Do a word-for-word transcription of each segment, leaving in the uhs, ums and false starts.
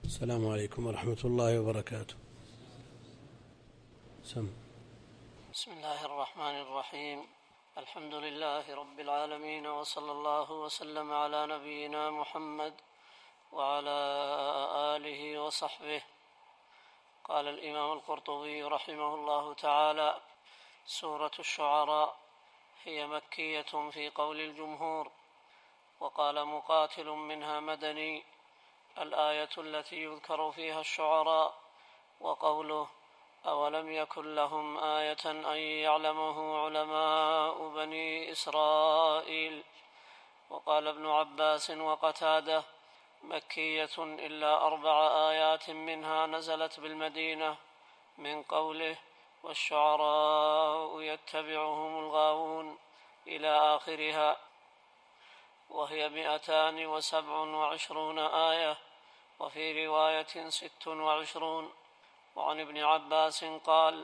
السلام عليكم ورحمة الله وبركاته. سم. بسم الله الرحمن الرحيم. الحمد لله رب العالمين، وصلى الله وسلم على نبينا محمد وعلى آله وصحبه. قال الإمام القرطبي رحمه الله تعالى: سورة الشعراء هي مكية في قول الجمهور. وقال مقاتل: منها مدني، الآية التي يذكر فيها الشعراء، وقوله: أولم يكن لهم آية أن يعلمه علماء بني إسرائيل. وقال ابن عباس وقتادة: مكية إلا أربع آيات منها نزلت بالمدينة، من قوله: والشعراء يتبعهم الغاوون إلى آخرها، وهي مئتان وسبع وعشرون آية، وفي رواية ست وعشرون. وعن ابن عباس قال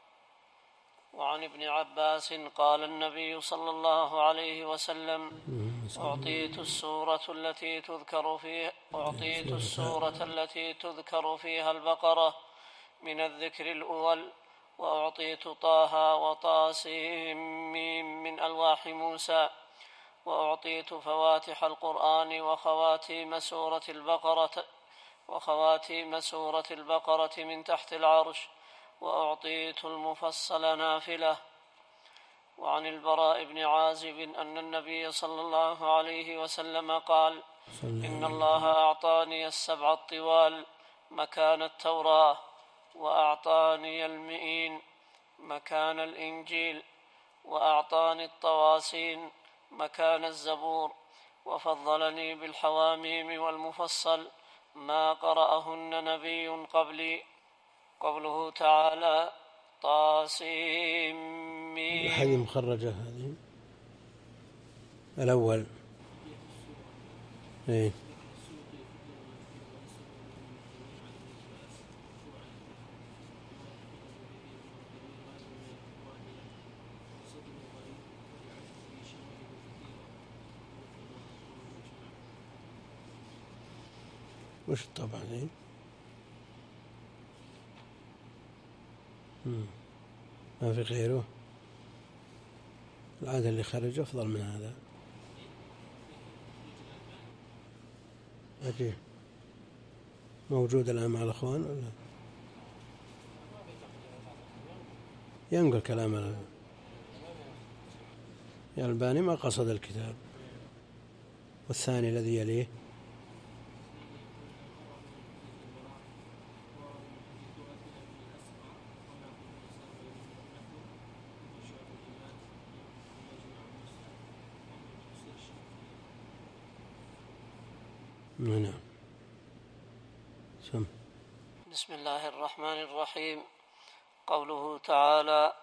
وعن ابن عباس قال النبي صلى الله عليه وسلم: أعطيت السورة التي تذكر فيها أعطيت السورة التي تذكر فيها البقرة من الذكر الأول، وأعطيت طه وطاسيم من ألواح موسى، وأعطيت فواتح القرآن وخواتيم سورة البقرة وخواتيم سورة البقرة من تحت العرش، وأعطيت المفصل نافلة. وعن البراء بن عازب أن النبي صلى الله عليه وسلم قال: إن الله أعطاني السبع الطوال مكان التوراة، وأعطاني المئين مكان الإنجيل، وأعطاني الطواسين مكان الزبور، وفضلني بالحواميم والمفصل ما قرأهن نبي قبلي. قوله تعالى: طاسيم. هذه مخرجة، هذه الأول. إيه؟ وش الطبع ذي؟ ما في غيره. العادة اللي خرج أفضل من هذا. أجي موجود الآن مع الأخوان ولا ينقل كلام يا الباني ما قصد الكتاب. والثاني الذي يليه: نعم. سم. بسم الله الرحمن الرحيم. قوله تعالى: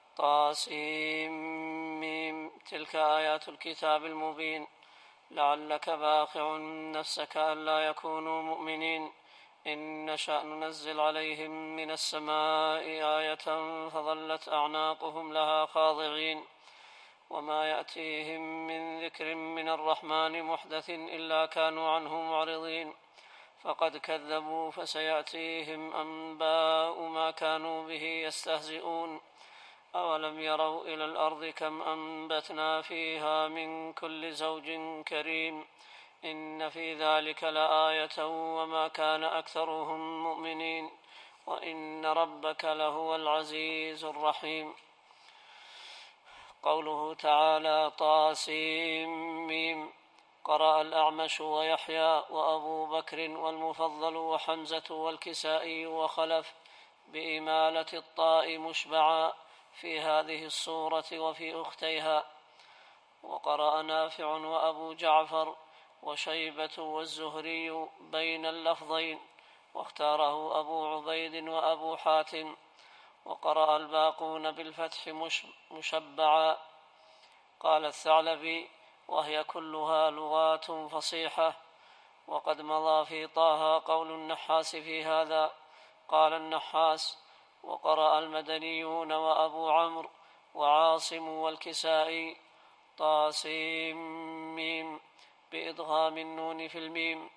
طاسيم، تلك آيات الكتاب المبين، لعلك باخع نفسك ألا يكونوا مؤمنين، إن نشأ ننزل عليهم من السماء آية فظلت أعناقهم لها خاضعين، وما يأتيهم من ذكر من الرحمن محدث إلا كانوا عنه معرضين، فقد كذبوا فسيأتيهم أنباء ما كانوا به يستهزئون. أولم يروا إلى الأرض كم أنبتنا فيها من كل زوج كريم، إن في ذلك لآية وما كان أكثرهم مؤمنين، وإن ربك لهو العزيز الرحيم. قوله تعالى: طاسيم، قرأ الأعمش ويحيى وأبو بكر والمفضل وحمزة والكسائي وخلف بإمالة الطاء مشبعا في هذه الصورة وفي أختيها. وقرأ نافع وأبو جعفر وشيبة والزهري بين اللفظين، واختاره أبو عبيد وأبو حاتم. وقرأ الباقون بالفتح مشبعا. قال الثعلبي: وهي كلها لغات فصيحة. وقد مضى في طه قول النحاس في هذا. قال النحاس: وقرأ المدنيون وأبو عمرو وعاصم والكسائي طاسيم ميم بإدغام النون في الميم،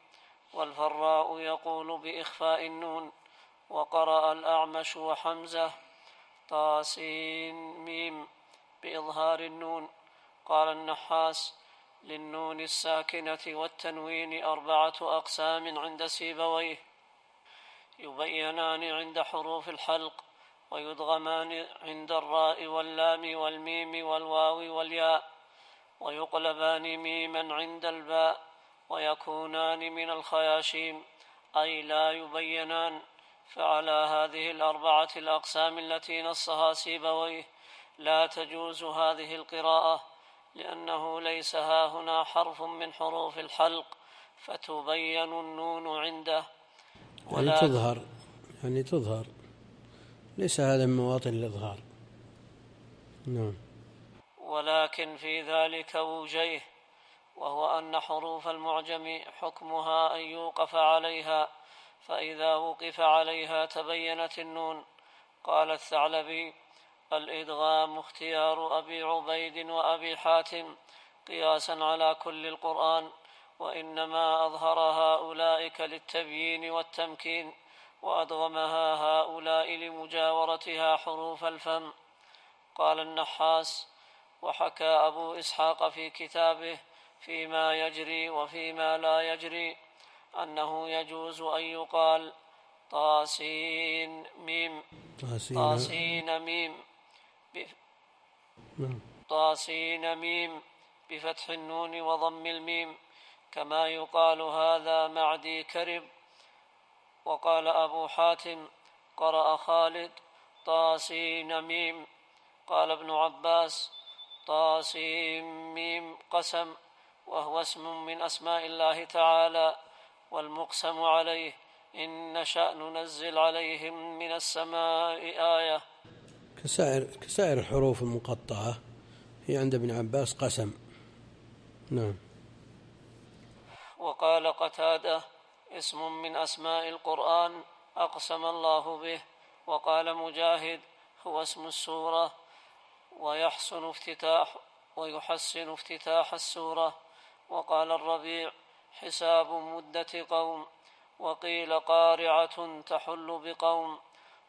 والفراء يقول بإخفاء النون. وقرأ الأعمش وحمزة طاسين ميم بإظهار النون. قال النحاس: للنون الساكنة والتنوين أربعة أقسام عند سيبويه: يبينان عند حروف الحلق، ويدغمان عند الراء واللام والميم والواو والياء، ويقلبان ميما عند الباء، ويكونان من الخياشيم، أي لا يبينان. فعلى هذه الأربعة الأقسام التي نصها سيبويه لا تجوز هذه القراءة، لأنه ليس هاهنا حرف من حروف الحلق فتبين النون عنده. يعني تظهر يعني تظهر ليس هذا من مواطن الإظهار. نعم. ولكن في ذلك وجيه، وهو أن حروف المعجم حكمها أن يوقف عليها، فإذا وقف عليها تبينت النون. قال الثعلبي: الإدغام اختيار أبي عبيد وأبي حاتم قياسا على كل القرآن، وإنما أظهرها أولئك للتبيين والتمكين، وأدغمها هؤلاء لمجاورتها حروف الفم. قال النحاس: وحكى أبو إسحاق في كتابه فيما يجري وفيما لا يجري أنه يجوز أن يقال طاسين ميم طاسين ميم طاسين ميم بفتح النون وضم الميم، كما يقال هذا معدي كرب. وقال أبو حاتم: قرأ خالد طاسين ميم. قال ابن عباس: طاسين ميم قسم، وهو اسم من أسماء الله تعالى، والمقسم عليه إن نشأ ننزل عليهم من السماء آية. كسائر, كسائر الحروف المقطعة هي عند ابن عباس قسم. نعم. وقال قتادة: اسم من أسماء القرآن أقسم الله به. وقال مجاهد: هو اسم السورة، ويحسن افتتاح ويحسن افتتاح السورة. وقال الربيع: حساب مدة قوم. وقيل قارعة تحل بقوم.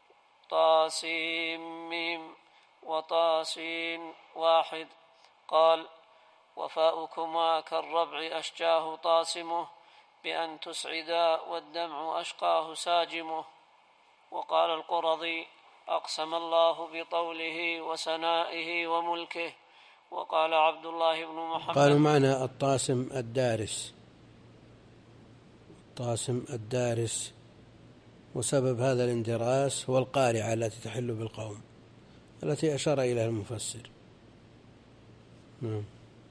طاسين ميم وطاسين واحد. قال: وفاؤكما كالربع أشجاه طاسمه، بأن تسعدا والدمع أشقاه ساجمه. وقال القرظي: أقسم الله بطوله وسنائه وملكه. وقال عبد الله بن محمد: قالوا معنى الطاسم الدارس، الطاسم الدارس، وسبب هذا الاندراس هو القارعة التي تحل بالقوم التي أشار إليها المفسر. نعم.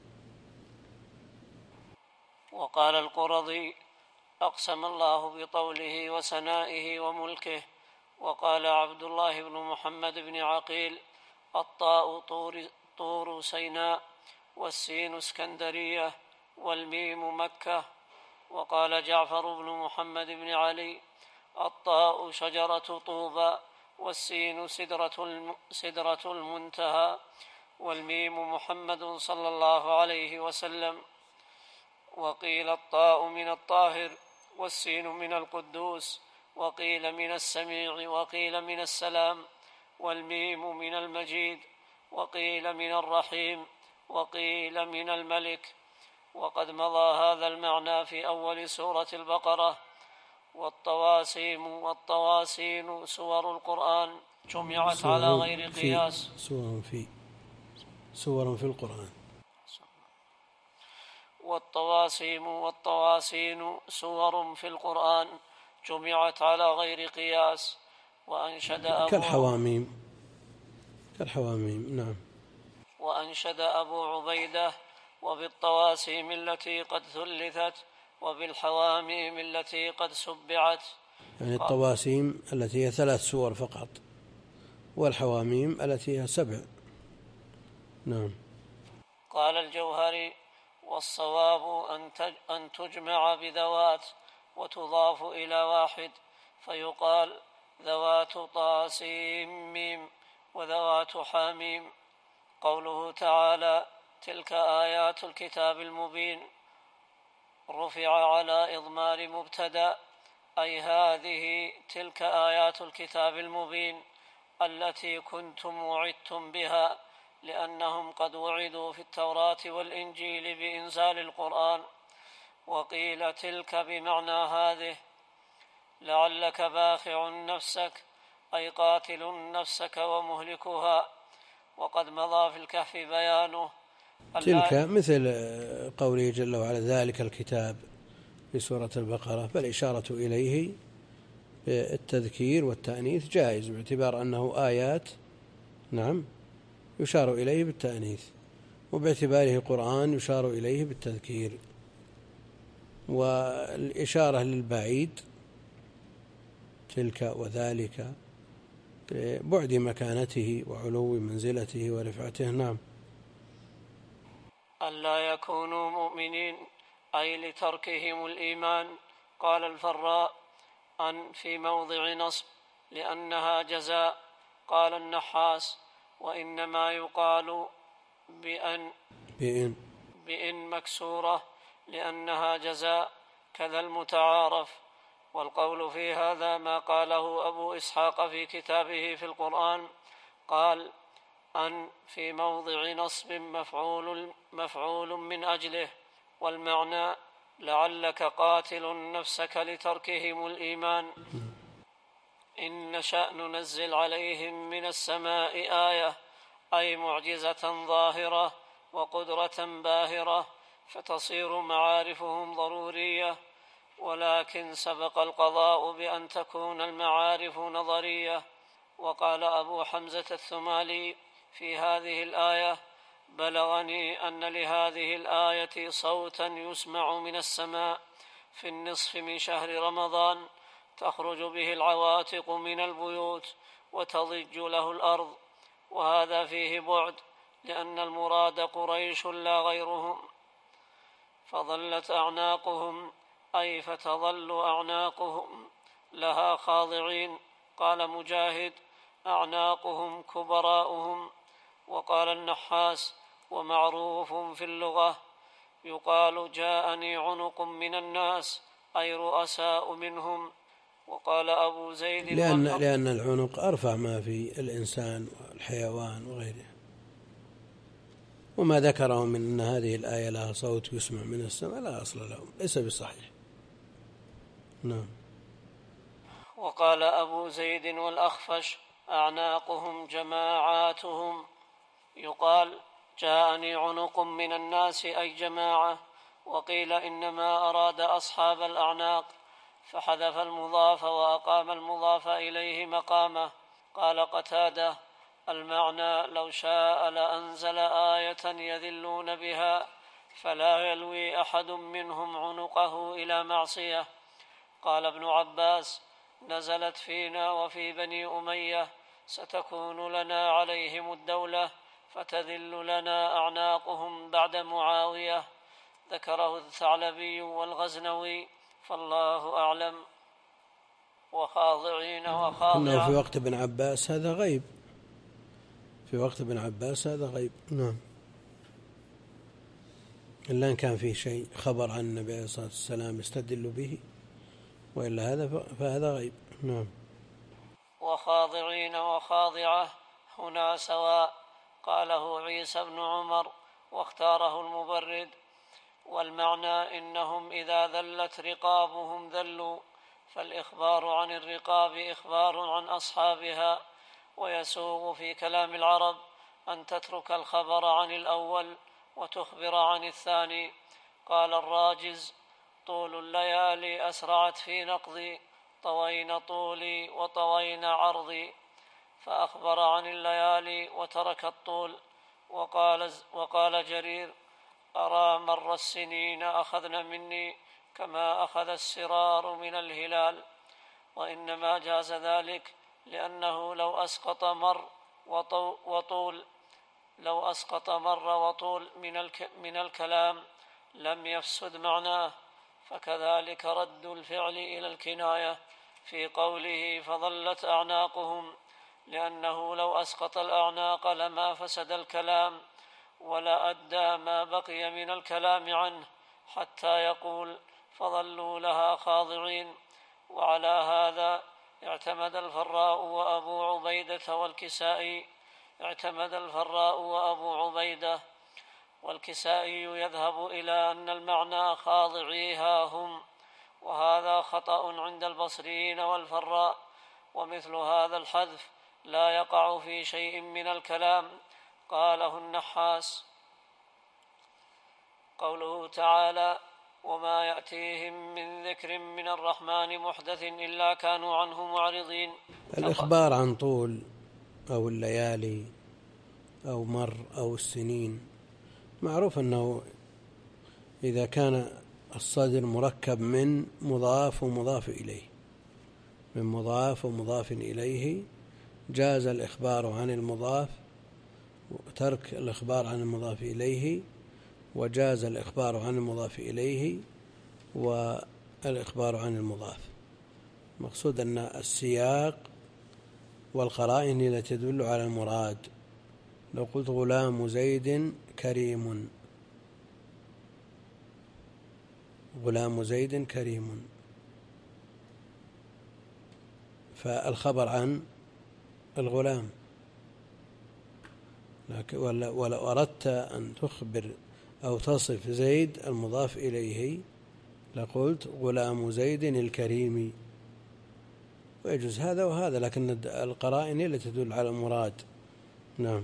وقال القرظي: أقسم الله بطوله وسنائه وملكه. وقال عبد الله بن محمد بن عقيل: الطاء طور, طور سيناء، والسين اسكندرية، والميم مكة. وقال جعفر بن محمد بن علي: الطاء شجرة طوبى، والسين سدرة, سدرة المنتهى، والميم محمد صلى الله عليه وسلم. وقيل الطاء من الطاهر، والسين من القدوس، وقيل من السميع، وقيل من السلام، والميم من المجيد، وقيل من الرحيم، وقيل من الملك. وقد مضى هذا المعنى في أول سورة البقرة. والطواسيم والطواسين سور القرآن جمعت على غير قياس. سور في سور في القرآن. والطواسيم والطواسين سور في القرآن جمعت على غير قياس. وأنشد أبو كالحواميم كالحواميم نعم. وأنشد أبو عبيدة: وبالطواسيم التي قد ثلثت، وبالحواميم التي قد سبعت. يعني الطواسيم التي هي ثلاث سور فقط، والحواميم التي هي سبع. نعم. قال الجوهري: والصواب أن تجمع بذوات وتضاف إلى واحد، فيقال ذوات طاسيم ميم وذوات حاميم. قوله تعالى: تلك آيات الكتاب المبين. رفع على إضمار مبتدأ، أي هذه تلك آيات الكتاب المبين التي كنتم وعدتم بها، لأنهم قد وعدوا في التوراة والإنجيل بإنزال القرآن. وقيل تلك بمعنى هذه، لعلك باخع نفسك أي قاتل نفسك ومهلكها. وقد مضى في الكهف بيانه. تلك مثل قوله جل وعلا ذلك الكتاب في سورة البقرة، فالإشارة إليه التذكير والتأنيث جائز باعتبار أنه آيات نعم يشار إليه بالتأنيث، وباعتباره قرآن يشار إليه بالتذكير. والإشارة للبعيد تلك وذلك بعد مكانته وعلو منزلته ورفعته. نعم. ألا يكونوا مؤمنين أي لتركهم الإيمان. قال الفراء أن في موضع نصب لأنها جزاء. قال النحاس وإنما يقال بأن بإن, بإن مكسورة لأنها جزاء، كذا المتعارف. والقول في هذا ما قاله أبو إسحاق في كتابه في القرآن، قال أن في موضع نصب مفعول, مفعول من أجله، والمعنى لعلك قاتل نفسك لتركهم الإيمان. إن نشأ ننزل عليهم من السماء آية أي معجزة ظاهرة وقدرة باهرة، فتصير معارفهم ضرورية، ولكن سبق القضاء بأن تكون المعارف نظرية. وقال أبو حمزة الثمالي في هذه الآية بلغني أن لهذه الآية صوتا يسمع من السماء في النصف من شهر رمضان، تخرج به العواتق من البيوت وتضج له الأرض. وهذا فيه بعد، لأن المراد قريش لا غيرهم. فظلت أعناقهم أي فتظل أعناقهم لها خاضعين. قال مجاهد أعناقهم كبراؤهم. وقال النحاس ومعروف في اللغة يقال جاءني عنق من الناس أي رؤساء منهم. وقال أبو زيد لأن, لأن العنق أرفع ما في الإنسان والحيوان وغيره. وما ذكرهم من أن هذه الآية لها صوت يسمع من السماء لا أصل لهم، ليس بصحيح. نعم. وقال أبو زيد والأخفش أعناقهم جماعاتهم. يقال جاءني عنق من الناس أي جماعة. وقيل إنما أراد أصحاب الأعناق فحذف المضاف وأقام المضاف إليه مقامه. قال قتادة المعنى لو شاء لأنزل آية يذلون بها فلا يلوي أحد منهم عنقه إلى معصية. قال ابن عباس نزلت فينا وفي بني أمية ستكون لنا عليهم الدولة فتذل لنا أعناقهم بعد معاوية. ذكره الثعلبي والغزنوي، فالله أعلم. وخاضعين وخاضعة في وقت ابن عباس هذا غيب، في وقت ابن عباس هذا غيب. نعم. إلا إن كان فيه شيء خبر عن النبي عليه الصلاة والسلام يستدل به، وإلا هذا فهذا غيب. نعم. وخاضعين وخاضعة هنا سواء، قاله عيسى بن عمر واختاره المبرد. والمعنى إنهم إذا ذلت رقابهم ذلوا، فالإخبار عن الرقاب إخبار عن أصحابها. ويسوغ في كلام العرب أن تترك الخبر عن الأول وتخبر عن الثاني. قال الراجز طول الليالي أسرعت في نقضي، طوين طولي وطوين عرضي، فأخبر عن الليالي وترك الطول. وقال, وقال جرير أرى مر السنين أخذن مني كما أخذ السرار من الهلال. وإنما جاز ذلك لأنه لو أسقط مر وطول لو أسقط مر وطول من, الك من الكلام لم يفسد معناه. فكذلك رد الفعل إلى الكناية في قوله فظلت أعناقهم، لأنه لو أسقط الأعناق لما فسد الكلام ولا أدى ما بقي من الكلام عنه، حتى يقول فظلوا لها خاضعين. وعلى هذا اعتمد الفراء وأبو عبيدة والكسائي اعتمد الفراء وأبو عبيدة والكسائي يذهب إلى أن المعنى خاضعيها هم، وهذا خطأ عند البصريين والفراء. ومثل هذا الحذف لا يقع في شيء من الكلام. قاله النحاس. قوله تعالى وما يأتيهم من ذكر من الرحمن محدث إلا كانوا عنه معرضين. الإخبار عن طول أو الليالي أو مر أو السنين معروف أنه إذا كان الصدر مركب من مضاف ومضاف إليه من مضاف ومضاف إليه جاز الإخبار عن المضاف وترك الإخبار عن المضاف إليه، وجاز الإخبار عن المضاف إليه والإخبار عن المضاف. مقصود أن السياق والقرائن التي تدل على المراد. لو قلت غلام زيد كريم غلام زيد كريم فالخبر عن الغلام. ولو أردت أن تخبر أو تصف زيد المضاف إليه لقلت غلام زيد الكريم، ويجوز هذا وهذا، لكن القرائن التي تدل على المراد. نعم.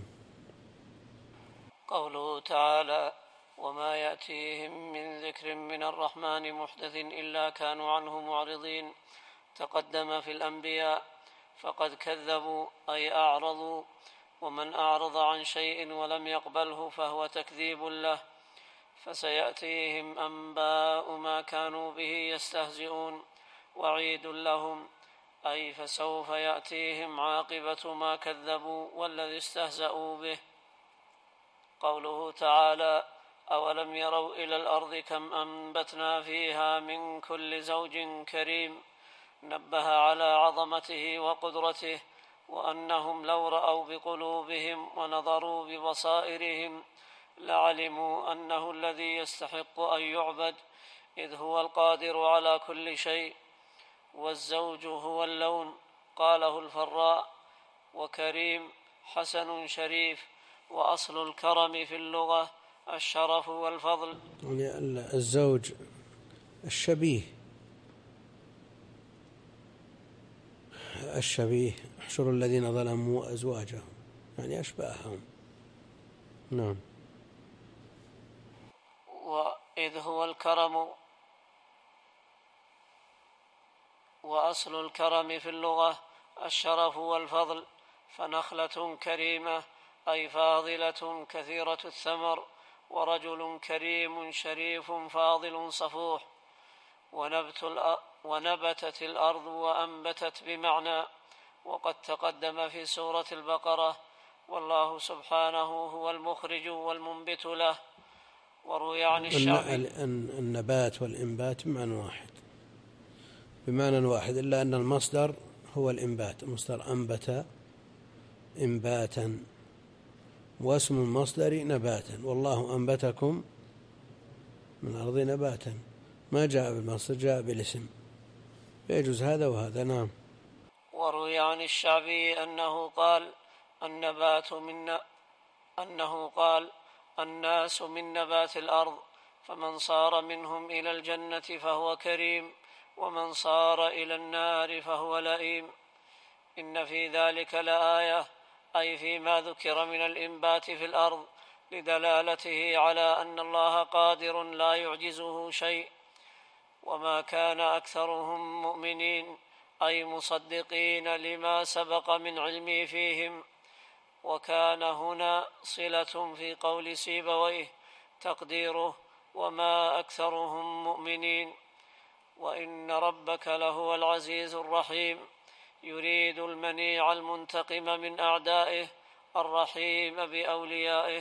قوله تعالى وما يأتيهم من ذكر من الرحمن محدث إلا كانوا عنه معرضين تقدم في الأنبياء فقد كذبوا أي أعرضوا، ومن أعرض عن شيء ولم يقبله فهو تكذيب له. فسيأتيهم أنباء ما كانوا به يستهزئون وعيد لهم، أي فسوف يأتيهم عاقبة ما كذبوا والذي استهزأوا به. قوله تعالى أولم يروا إلى الأرض كم أنبتنا فيها من كل زوج كريم نبه على عظمته وقدرته، وأنهم لو رأوا بقلوبهم ونظروا ببصائرهم لعلموا أنه الذي يستحق أن يعبد إذ هو القادر على كل شيء. والزوج هو اللون قاله الفراء. وكريم حسن شريف، وأصل الكرم في اللغة الشرف والفضل. الزوج الشبيه الشبيه احشروا الذين ظلموا أزواجهم يعني أشباههم. نعم. وإذ هو الكرم وأصل الكرم في اللغة الشرف والفضل. فنخلة كريمة أي فاضلة كثيرة الثمر، ورجل كريم شريف فاضل صفوح. ونبت ونبتت الأرض وأنبتت بمعنى، وقد تقدم في سورة البقرة والله سبحانه هو المخرج والمنبت له. وروي عن الشعبي النبات والإنبات بمعنى واحد بمعنى واحد إلا أن المصدر هو الإنبات، المصدر أنبت إنباتا، واسم المصدر نباتا، والله أنبتكم من الأرض نباتا، ما جاء بالمصدر جاء بالاسم، يجوز هذا وهذا. نعم. وروي عن الشعبي أنه قال النبات من أنه قال الناس من نبات الأرض، فمن صار منهم إلى الجنة فهو كريم، ومن صار إلى النار فهو لئيم. إن في ذلك لآية، أي فيما ذكر من الإنبات في الأرض، لدلالته على أن الله قادر لا يعجزه شيء. وما كان أكثرهم مؤمنين أي مصدقين لما سبق من علمي فيهم. وكان هنا صلة في قول سيبويه تقديره وما أكثرهم مؤمنين. وإن ربك لهو العزيز الرحيم، يريد المنيع المنتقم من أعدائه الرحيم بأوليائه.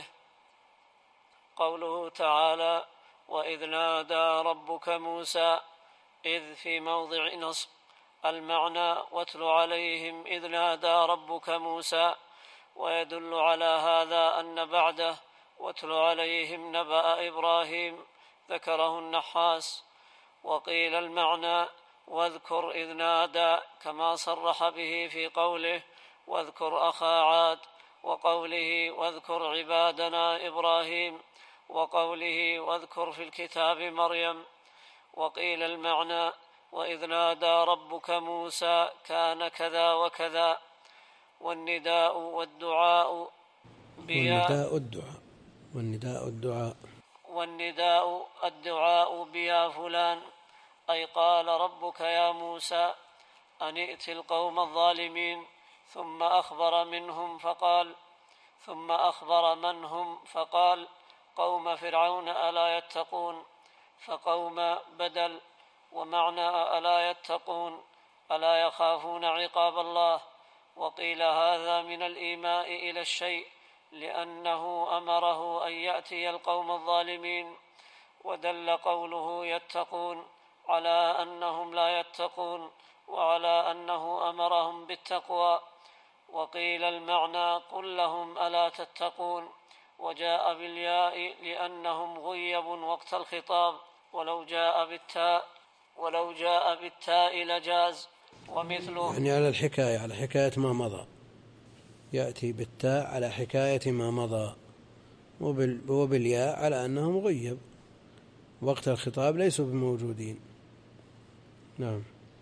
قوله تعالى وإذ نادى ربك موسى، إذ في موضع نصب. المعنى واتل عليهم إذ نادى ربك موسى، ويدل على هذا أن بعده واتل عليهم نبأ إبراهيم ذكره النحاس. وقيل المعنى واذكر إذ نادى، كما صرح به في قوله واذكر أخا عاد، وقوله واذكر عبادنا إبراهيم، وقوله واذكر في الكتاب مريم. وقيل المعنى وإذ نادى ربك موسى كان كذا وكذا. والنداء والدعاء والنداء الدعاء والنداء الدعاء والنداء الدعاء بيا فلان، أي قال ربك يا موسى أن ائت القوم الظالمين، ثم أخبر منهم فقال ثم أخبر من هم فقال قوم فرعون ألا يتقون، فقوم بدل، ومعنى ألا يتقون ألا يخافون عقاب الله. وقيل هذا من الإيماء إلى الشيء، لأنه أمره أن يأتي القوم الظالمين، ودل قوله يتقون على أنهم لا يتقون، وعلى أنه أمرهم بالتقوى. وقيل المعنى قل لهم ألا تتقون، وجاء بالياء لأنهم غيبوا وقت الخطاب، ولو جاء بالتاء ولو جاء بالتاء لجاز. ومثله يعني على الحكاية على حكاية ما مضى، يأتي بالتاء على حكاية ما مضى، وبالياء على أنهم غيب وقت الخطاب ليسوا بموجودين. نعم.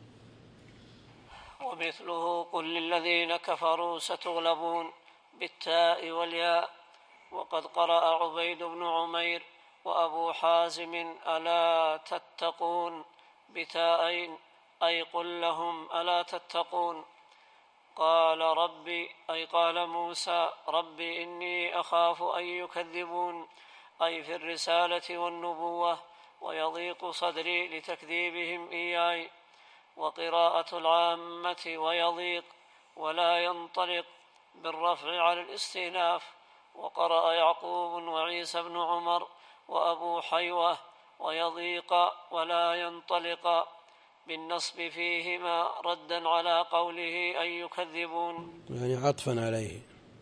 ومثله قل للذين كفروا ستغلبون بالتاء والياء. وقد قرأ عبيد بن عمير وأبو حازم ألا تتقون بتاءين، أي قل لهم ألا تتقون. قال ربي، أي قال موسى ربي إني أخاف أن يكذبون، أي في الرسالة والنبوة، ويضيق صدري لتكذيبهم إياي. وقراءة العامة ويضيق ولا ينطلق بالرفع على الاستئناف. وقرأ يعقوب وعيسى بن عمر وأبو حيوة ويضيق ولا ينطلق بالنصب فيهما ردا على قوله أن يكذبون، يعني عطفا عليه.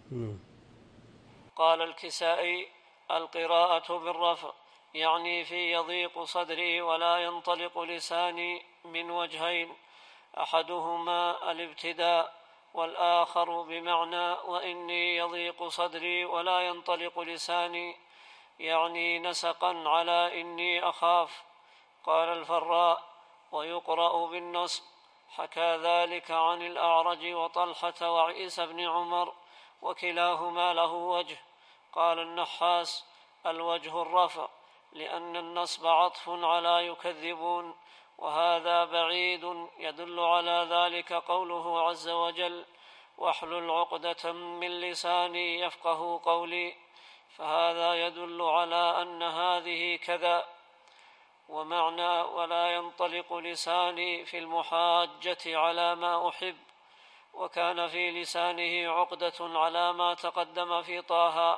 قال الكسائي القراءة بالرفع يعني في يضيق صدري ولا ينطلق لساني من وجهين، أحدهما الابتداء، والآخر بمعنى وإني يضيق صدري ولا ينطلق لساني، يعني نسقا على إني أخاف. قال الفراء ويقرأ بالنصب، حكى ذلك عن الأعرج وطلحة وعيسى بن عمر، وكلاهما له وجه. قال النحاس الوجه الرفع، لأن النصب عطف على يكذبون، وهذا بعيد يدل على ذلك قوله عز وجل واحلل عقدة من لساني يفقه قولي، فهذا يدل على أن هذه كذا. ومعنى ولا ينطلق لساني في المحاجة على ما أحب، وكان في لسانه عقدة على ما تقدم في طه.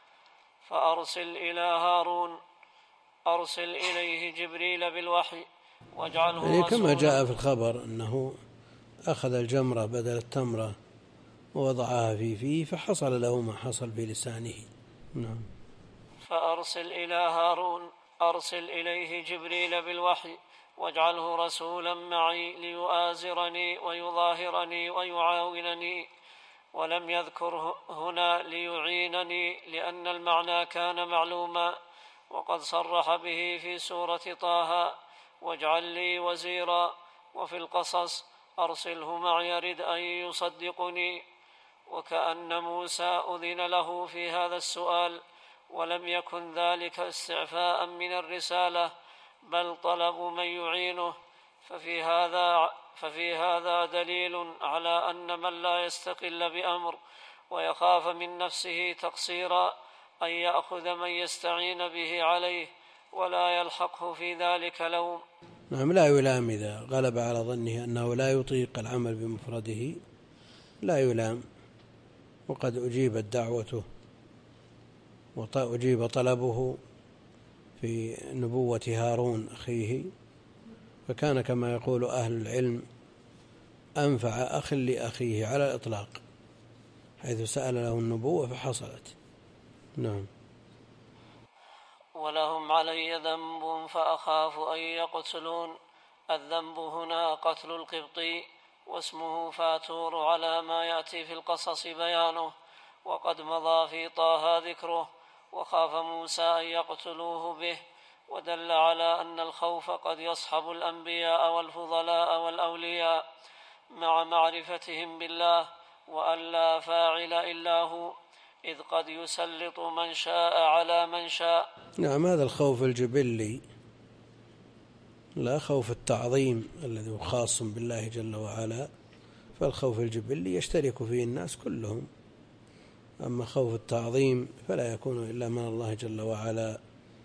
فأرسل إلى هارون، أرسل إليه جبريل بالوحي واجعله يعني كما جاء رسولا. في الخبر أنه أخذ الجمرة بدل التمرة ووضعها في فيه فحصل له ما حصل في لسانه. نعم. فأرسل إلى هارون، أرسل إليه جبريل بالوحي واجعله رسولا معي ليؤازرني ويظاهرني ويعاونني. ولم يذكر هنا ليعينني لأن المعنى كان معلوما، وقد صرح به في سورة طه واجعل لي وزيرا، وفي القصص أرسله معي يرد أن يصدقني. وكأن موسى أذن له في هذا السؤال، ولم يكن ذلك استعفاء من الرسالة، بل طلب من يعينه. ففي هذا ففي هذا دليل على أن من لا يستقل بأمر ويخاف من نفسه تقصيرا أن يأخذ من يستعين به عليه، ولا يلحقه في ذلك لوم. نعم. لا يلام إذا غلب على ظنه أنه لا يطيق العمل بمفرده، لا يلام، وقد أجيبت دعوته وأجيب طلبه في نبوة هارون أخيه، فكان كما يقول أهل العلم أنفع أخ لأخيه على الإطلاق، حيث سأل له النبوة فحصلت. نعم. ولهم علي ذنب فأخاف أن يقتلون. الذنب هنا قتل القبطي، واسمه فاتور على ما يأتي في القصص بيانه، وقد مضى في طه ذكره. وخاف موسى أن يقتلوه به، ودل على أن الخوف قد يصحب الأنبياء والفضلاء والأولياء مع معرفتهم بالله، وأن لا فاعل إلا هو، إذ قد يسلط من شاء على من شاء. نعم، هذا الخوف الجبلي، لا خوف التعظيم الذي هو خاص بالله جل وعلا، فالخوف الجبلي يشترك فيه الناس كلهم. أما خوف التعظيم فلا يكون إلا من الله جل وعلا،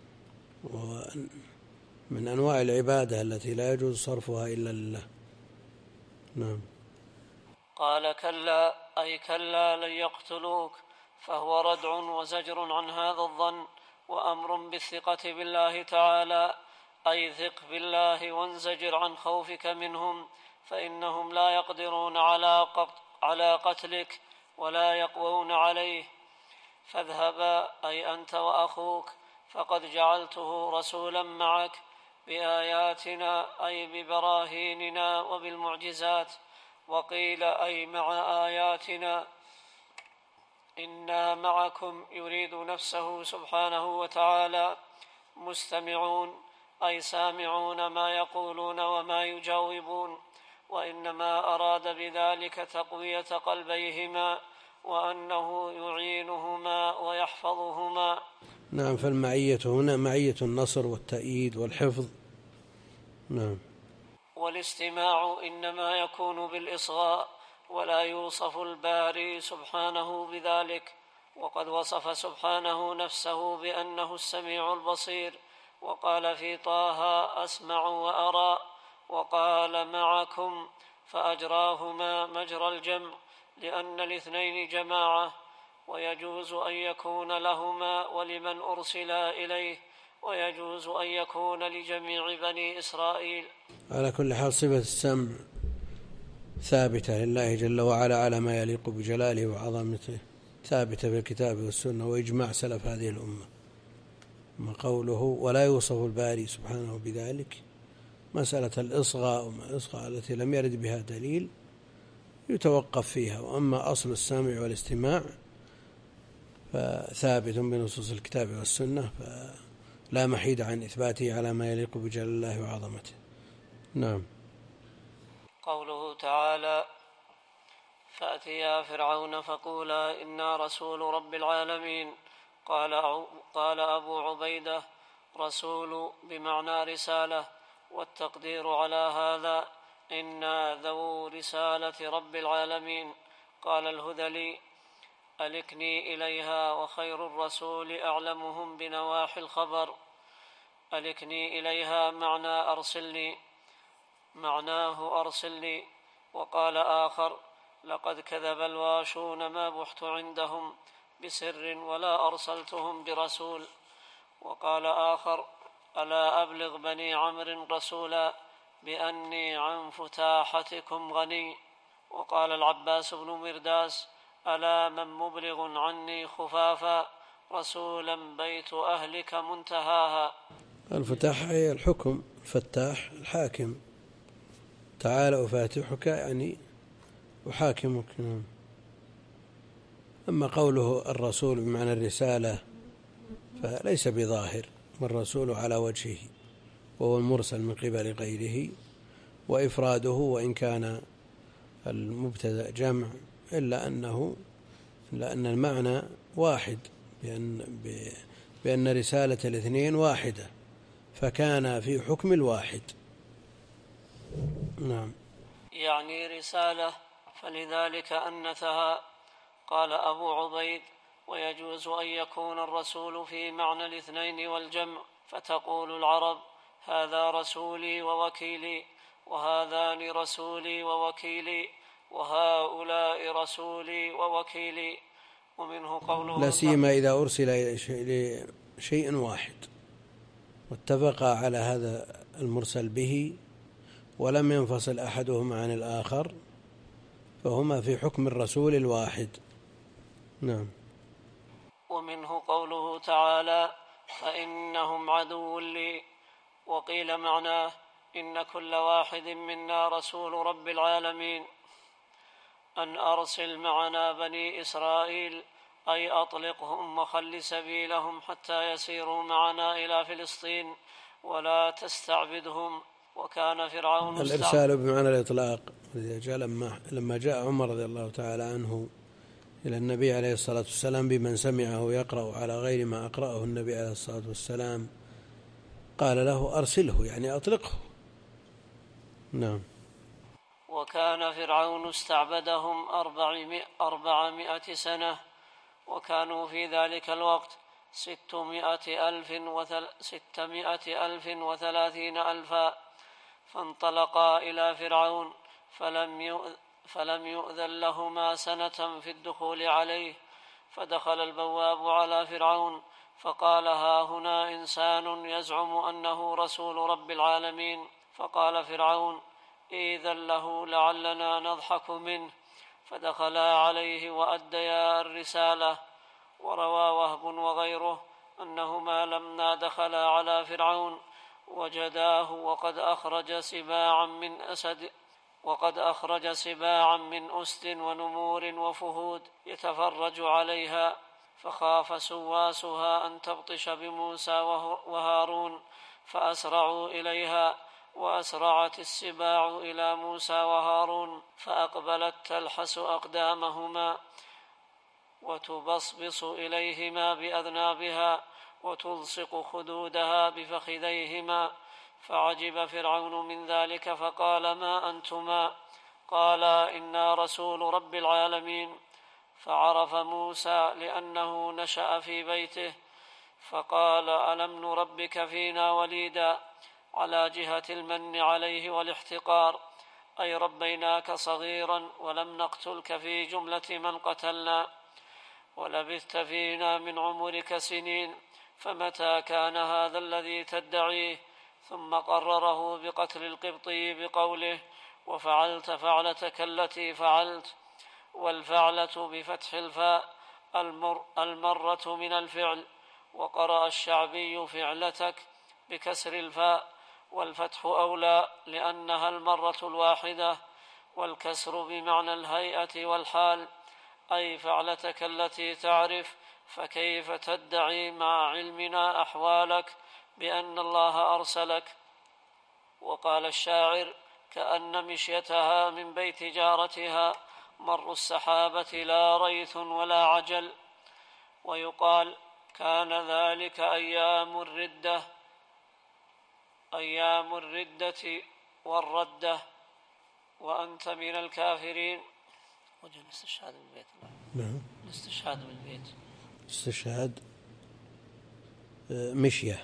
ومن أنواع العبادة التي لا يجوز صرفها إلا لله. نعم. قال كلا، أي كلا لن يقتلوك، فهو ردع وزجر عن هذا الظن، وأمر بالثقة بالله تعالى، أي ثق بالله وانزجر عن خوفك منهم، فإنهم لا يقدرون على قتلك ولا يقوون عليه. فاذهبا، أي أنت وأخوك، فقد جعلته رسولا معك بآياتنا، أي ببراهيننا وبالمعجزات. وقيل أي مع آياتنا. إنا معكم يريد نفسه سبحانه وتعالى، مستمعون، أي سامعون ما يقولون وما يجاوبون، وإنما أراد بذلك تقوية قلبيهما، وأنه يعينهما ويحفظهما. نعم، فالمعية هنا معية النصر والتأييد والحفظ. نعم. والاستماع إنما يكون بالإصغاء، ولا يوصف الباري سبحانه بذلك، وقد وصف سبحانه نفسه بأنه السميع البصير، وقال في طه أسمع وأرى، وقال معكم فأجراهما مجرى الجمع، لأن الاثنين جماعة، ويجوز أن يكون لهما ولمن أرسلا إليه، ويجوز أن يكون لجميع بني إسرائيل. على كل حال صفة السمع ثابتة لله جل وعلا على ما يليق بجلاله وعظمته، ثابتة في الكتاب والسنة وإجماع سلف هذه الأمة. ما قوله ولا يوصف الباري سبحانه بذلك، مسألة الإصغاء وما الإصغاء التي لم يرد بها دليل يتوقف فيها، وأما أصل السمع والاستماع فثابت بنصوص الكتاب والسنة، فلا محيد عن إثباته على ما يليق بجلال الله وعظمته. نعم. قوله تعالى فأتيا فرعون فقولا إنا رسول رب العالمين. قال, قال أبو عبيدة رسول بمعنى رسالة، والتقدير على هذا إنا ذو رسالة رب العالمين. قال الهذلي ألكني إليها، وخير الرسول أعلمهم بنواحي الخبر. ألكني إليها معنى أرسلني، معناه أرسلني. وقال آخر لقد كذب الواشون ما بحت عندهم بسر ولا أرسلتهم برسول. وقال آخر ألا أبلغ بني عمرو رسولا بأني عن فتاحتكم غني. وقال العباس بن مرداس ألا من مبلغ عني خفافا رسولا بيت أهلك منتهاها. الفتاح هي الحكم، فتاح الحاكم، تعالى أفاتحك يعني أحاكمك. أما قوله الرسول بمعنى الرسالة فليس بظاهر، والرسول على وجهه وهو المرسل من قبل غيره، وإفراده وإن كان المبتدأ جمع إلا أنه لأن المعنى واحد، بأن, بأن رسالة الاثنين واحدة، فكان في حكم الواحد. نعم. يعني رسالة، فلذلك أنثها. قال أبو عبيد ويجوز أن يكون الرسول في معنى الاثنين والجمع، فتقول العرب هذا رسولي ووكيلي، وهذان رسولي ووكيلي، وهؤلاء رسولي ووكيلي. ومنه قوله لا سيما إذا أرسل إلى شيء واحد واتفق على هذا المرسل به ولم ينفصل أحدهما عن الآخر، فهما في حكم الرسول الواحد. نعم. ومنه قوله تعالى فإنهم عدو لي. وقيل معناه إن كل واحد منا رسول رب العالمين، أن أرسل معنا بني إسرائيل، أي أطلقهم وخل سبيلهم حتى يسيروا معنا إلى فلسطين ولا تستعبدهم. وكان فرعون الإرسال بمعنى الإطلاق. لما لما جاء عمر رضي الله تعالى عنه إلى النبي عليه الصلاة والسلام بمن سمعه يقرأ على غير ما أقرأه النبي عليه الصلاة والسلام قال له أرسله، يعني أطلقه. نعم. وكان فرعون استعبدهم أربعمائة سنة، وكانوا في ذلك الوقت ستمائة ألف, وثل... ستمائة ألف وثلاثين ألفا. فانطلقا إلى فرعون فلم, يؤذ... فلم يؤذن لهما سنة في الدخول عليه. فدخل البواب على فرعون فقال: ها هنا إنسان يزعم أنه رسول رب العالمين. فقال فرعون: إذن له لعلنا نضحك منه. فدخلا عليه وأديا الرسالة. وروى وهب وغيره أنهما لما دخلا على فرعون وجداه وقد أخرج سباعا من أسد وقد أخرج سباعا من أسد ونمور وفهود يتفرج عليها، فخاف سواسها أن تبطش بموسى وهارون فأسرعوا إليها، وأسرعت السباع إلى موسى وهارون فأقبلت تلحس أقدامهما وتبصبص إليهما بأذنابها وتلصق خدودها بفخذيهما. فعجب فرعون من ذلك فقال: ما أنتما؟ قالا: إنا رسول رب العالمين. فعرف موسى لأنه نشأ في بيته فقال: ألم نربك فينا وليدا، على جهة المن عليه والاحتقار، أي ربيناك صغيرا ولم نقتلك في جملة من قتلنا، ولبثت فينا من عمرك سنين، فمتى كان هذا الذي تدعيه؟ ثم قرره بقتل القبطي بقوله: وفعلت فعلتك التي فعلت. والفعلة بفتح الفاء المر المرة من الفعل، وقرأ الشعبي فعلتك بكسر الفاء، والفتح أولى لأنها المرة الواحدة، والكسر بمعنى الهيئة والحال، أي فعلتك التي تعرف، فكيف تدعي مع علمنا أحوالك بأن الله أرسلك؟ وقال الشاعر: كأن مشيتها من بيت جارتها مر السحابة لا ريث ولا عجل. ويقال: كان ذلك أيام الردة أيام الردة والردة وأنت من الكافرين. وجه الاستشهاد بالبيت. نعم. الاستشهاد بالبيت استشهاد مشية.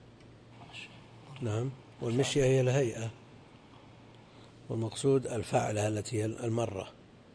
نعم. والمشية هي الهيئة، والمقصود الفعلة التي هي المرة،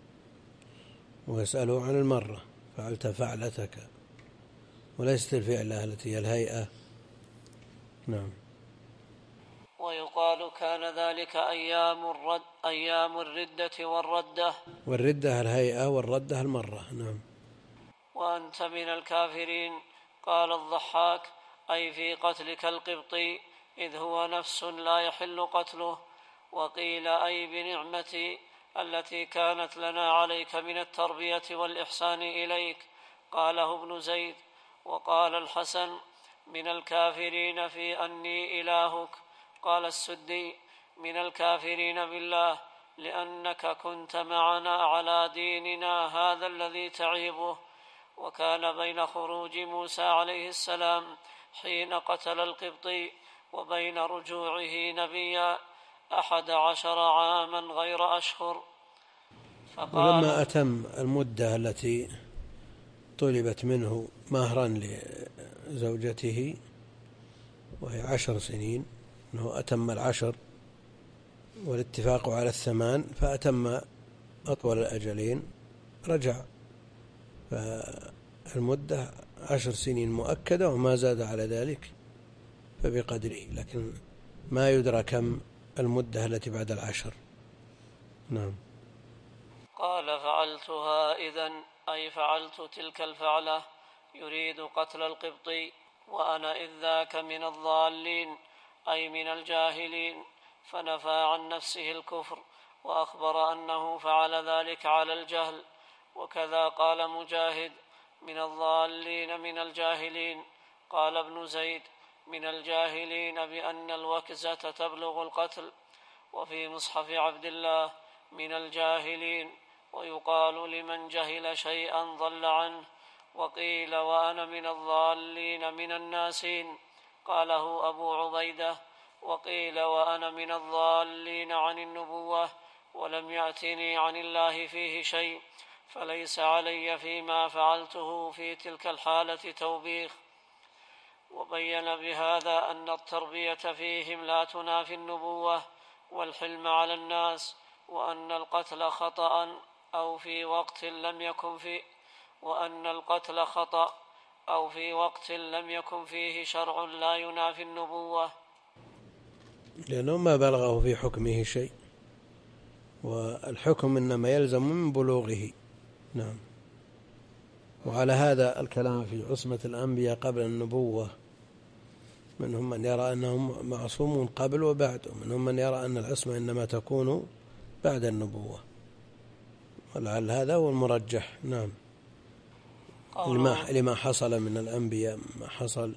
ويسأله عن المرة: فعلت فعلتك، وليست الفعلة التي هي الهيئة. نعم. ويقال: كان ذلك أيام الرد أيام الردة والردة. والردة الهيئة والردة المرة. نعم. وأنت من الكافرين. قال الضحاك: أي في قتلك القبطي، إذ هو نفس لا يحل قتله. وقيل: أي بنعمتي التي كانت لنا عليك من التربية والإحسان إليك. قاله ابن زيد. وقال الحسن: من الكافرين في أني إلهك. قال السدي: من الكافرين بالله، لأنك كنت معنا على ديننا هذا الذي تعيبه. وكان بين خروج موسى عليه السلام حين قتل القبطي وبين رجوعه نبيا أحد عشر عاما غير أشهر. ولما أتم المدة التي طلبت منه مهرا لزوجته وهي عشر سنين، أنه أتم العشر والاتفاق على الثمان، فأتم أطول الأجلين، رجع. فالمدة عشر سنين مؤكدة، وما زاد على ذلك فبقدره، لكن ما يدرى كم المدة التي بعد العشر. نعم. قال: فعلتها إذن، أي فعلت تلك الفعلة، يريد قتل القبطي. وأنا إذ ذاك من الضالين أي من الجاهلين، فنفى عن نفسه الكفر وأخبر أنه فعل ذلك على الجهل. وكذا قال مجاهد: من الضالين من الجاهلين. قال ابن زيد: من الجاهلين بأن الوكزة تبلغ القتل. وفي مصحف عبد الله: من الجاهلين. ويقال لمن جهل شيئا ضل عنه. وقيل: وأنا من الضالين من الناسين، قاله أبو عبيدة. وقيل: وأنا من الضالين عن النبوة، ولم يأتني عن الله فيه شيء، فليس علي فيما فعلته في تلك الحالة توبيخ. وبين بهذا أن التربية فيهم لا تنافي النبوة والحلم على الناس، وأن القتل خطأ أو في وقت لم يكن فيه وأن القتل خطأ أو في وقت لم يكن فيه شرع لا ينافي النبوة، لأنه ما بلغه في حكمه شيء، والحكم إنما يلزم من بلوغه. نعم. وعلى هذا الكلام في عصمة الأنبياء قبل النبوة، منهم من يرى أنهم معصومون قبل وبعد، ومنهم من يرى أن العصمة إنما تكون بعد النبوة، ولعل هذا هو المرجح. نعم. لما, لما حصل من الأنبياء، ما حصل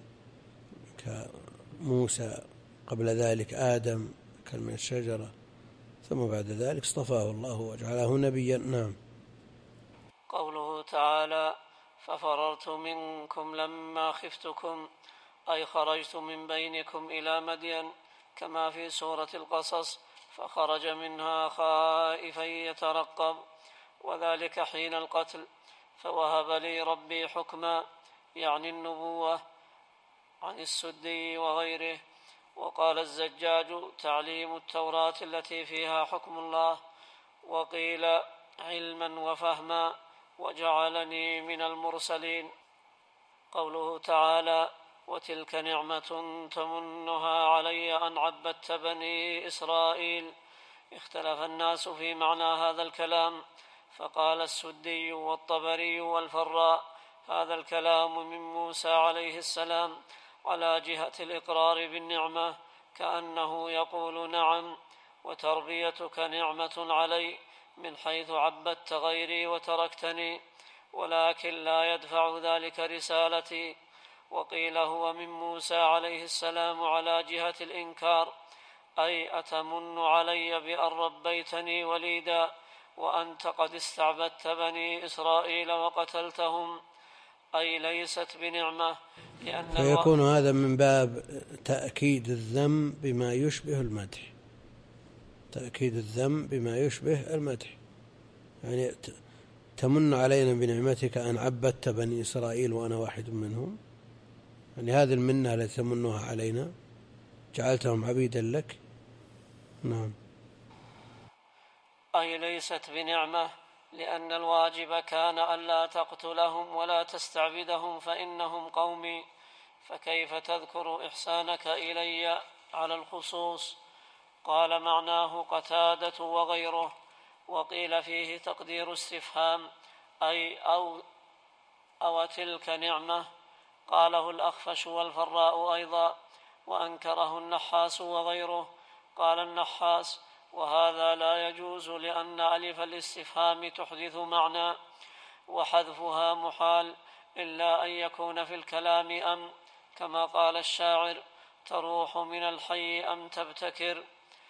كموسى، قبل ذلك آدم كل من الشجرة، ثم بعد ذلك اصطفاه الله وجعله نبيا. نعم. قوله تعالى: ففررت منكم لما خفتكم، أي خرجت من بينكم إلى مدين، كما في سورة القصص: فخرج منها خائفا يترقب، وذلك حين القتل. فوهب لي ربي حكما، يعني النبوة، عن السدي وغيره. وقال الزجاج: تعليم التوراة التي فيها حكم الله. وقيل: علما وفهما، وجعلني من المرسلين. قوله تعالى: وتلك نعمة تمنها علي أن عبدت بني إسرائيل. اختلف الناس في معنى هذا الكلام، فقال السدي والطبري والفراء: هذا الكلام من موسى عليه السلام على جهة الإقرار بالنعمة، كأنه يقول: نعم، وتربيتك نعمة علي من حيث عبدت غيري وتركتني، ولكن لا يدفع ذلك رسالتي. وقيل هو من موسى عليه السلام على جهة الإنكار، أي أتمن علي بأن ربيتني وليدا وأنت قد استعبدت بني إسرائيل وقتلتهم، أي ليست بنعمة. لأن فيكون هذا من باب تأكيد الذم بما يشبه المدح، تأكيد الذم بما يشبه المدح، يعني تمن علينا بنعمتك أن عبدت بني إسرائيل وأنا واحد منهم، يعني هذه المنة التي تمنها علينا، جعلتهم عبيدا لك. نعم. أي ليست بنعمة، لأن الواجب كان ألا تقتلهم ولا تستعبدهم، فإنهم قومي، فكيف تذكر إحسانك إلي على الخصوص؟ قال معناه قتادة وغيره. وقيل فيه تقدير استفهام، أي أو, أو تلك نعمة. قاله الأخفش والفراء أيضا، وأنكره النحاس وغيره. قال النحاس: وهذا لا يجوز، لأن ألف الاستفهام تحدث معنى، وحذفها محال، إلا أن يكون في الكلام أم، كما قال الشاعر: تروح من الحي أم تبتكر.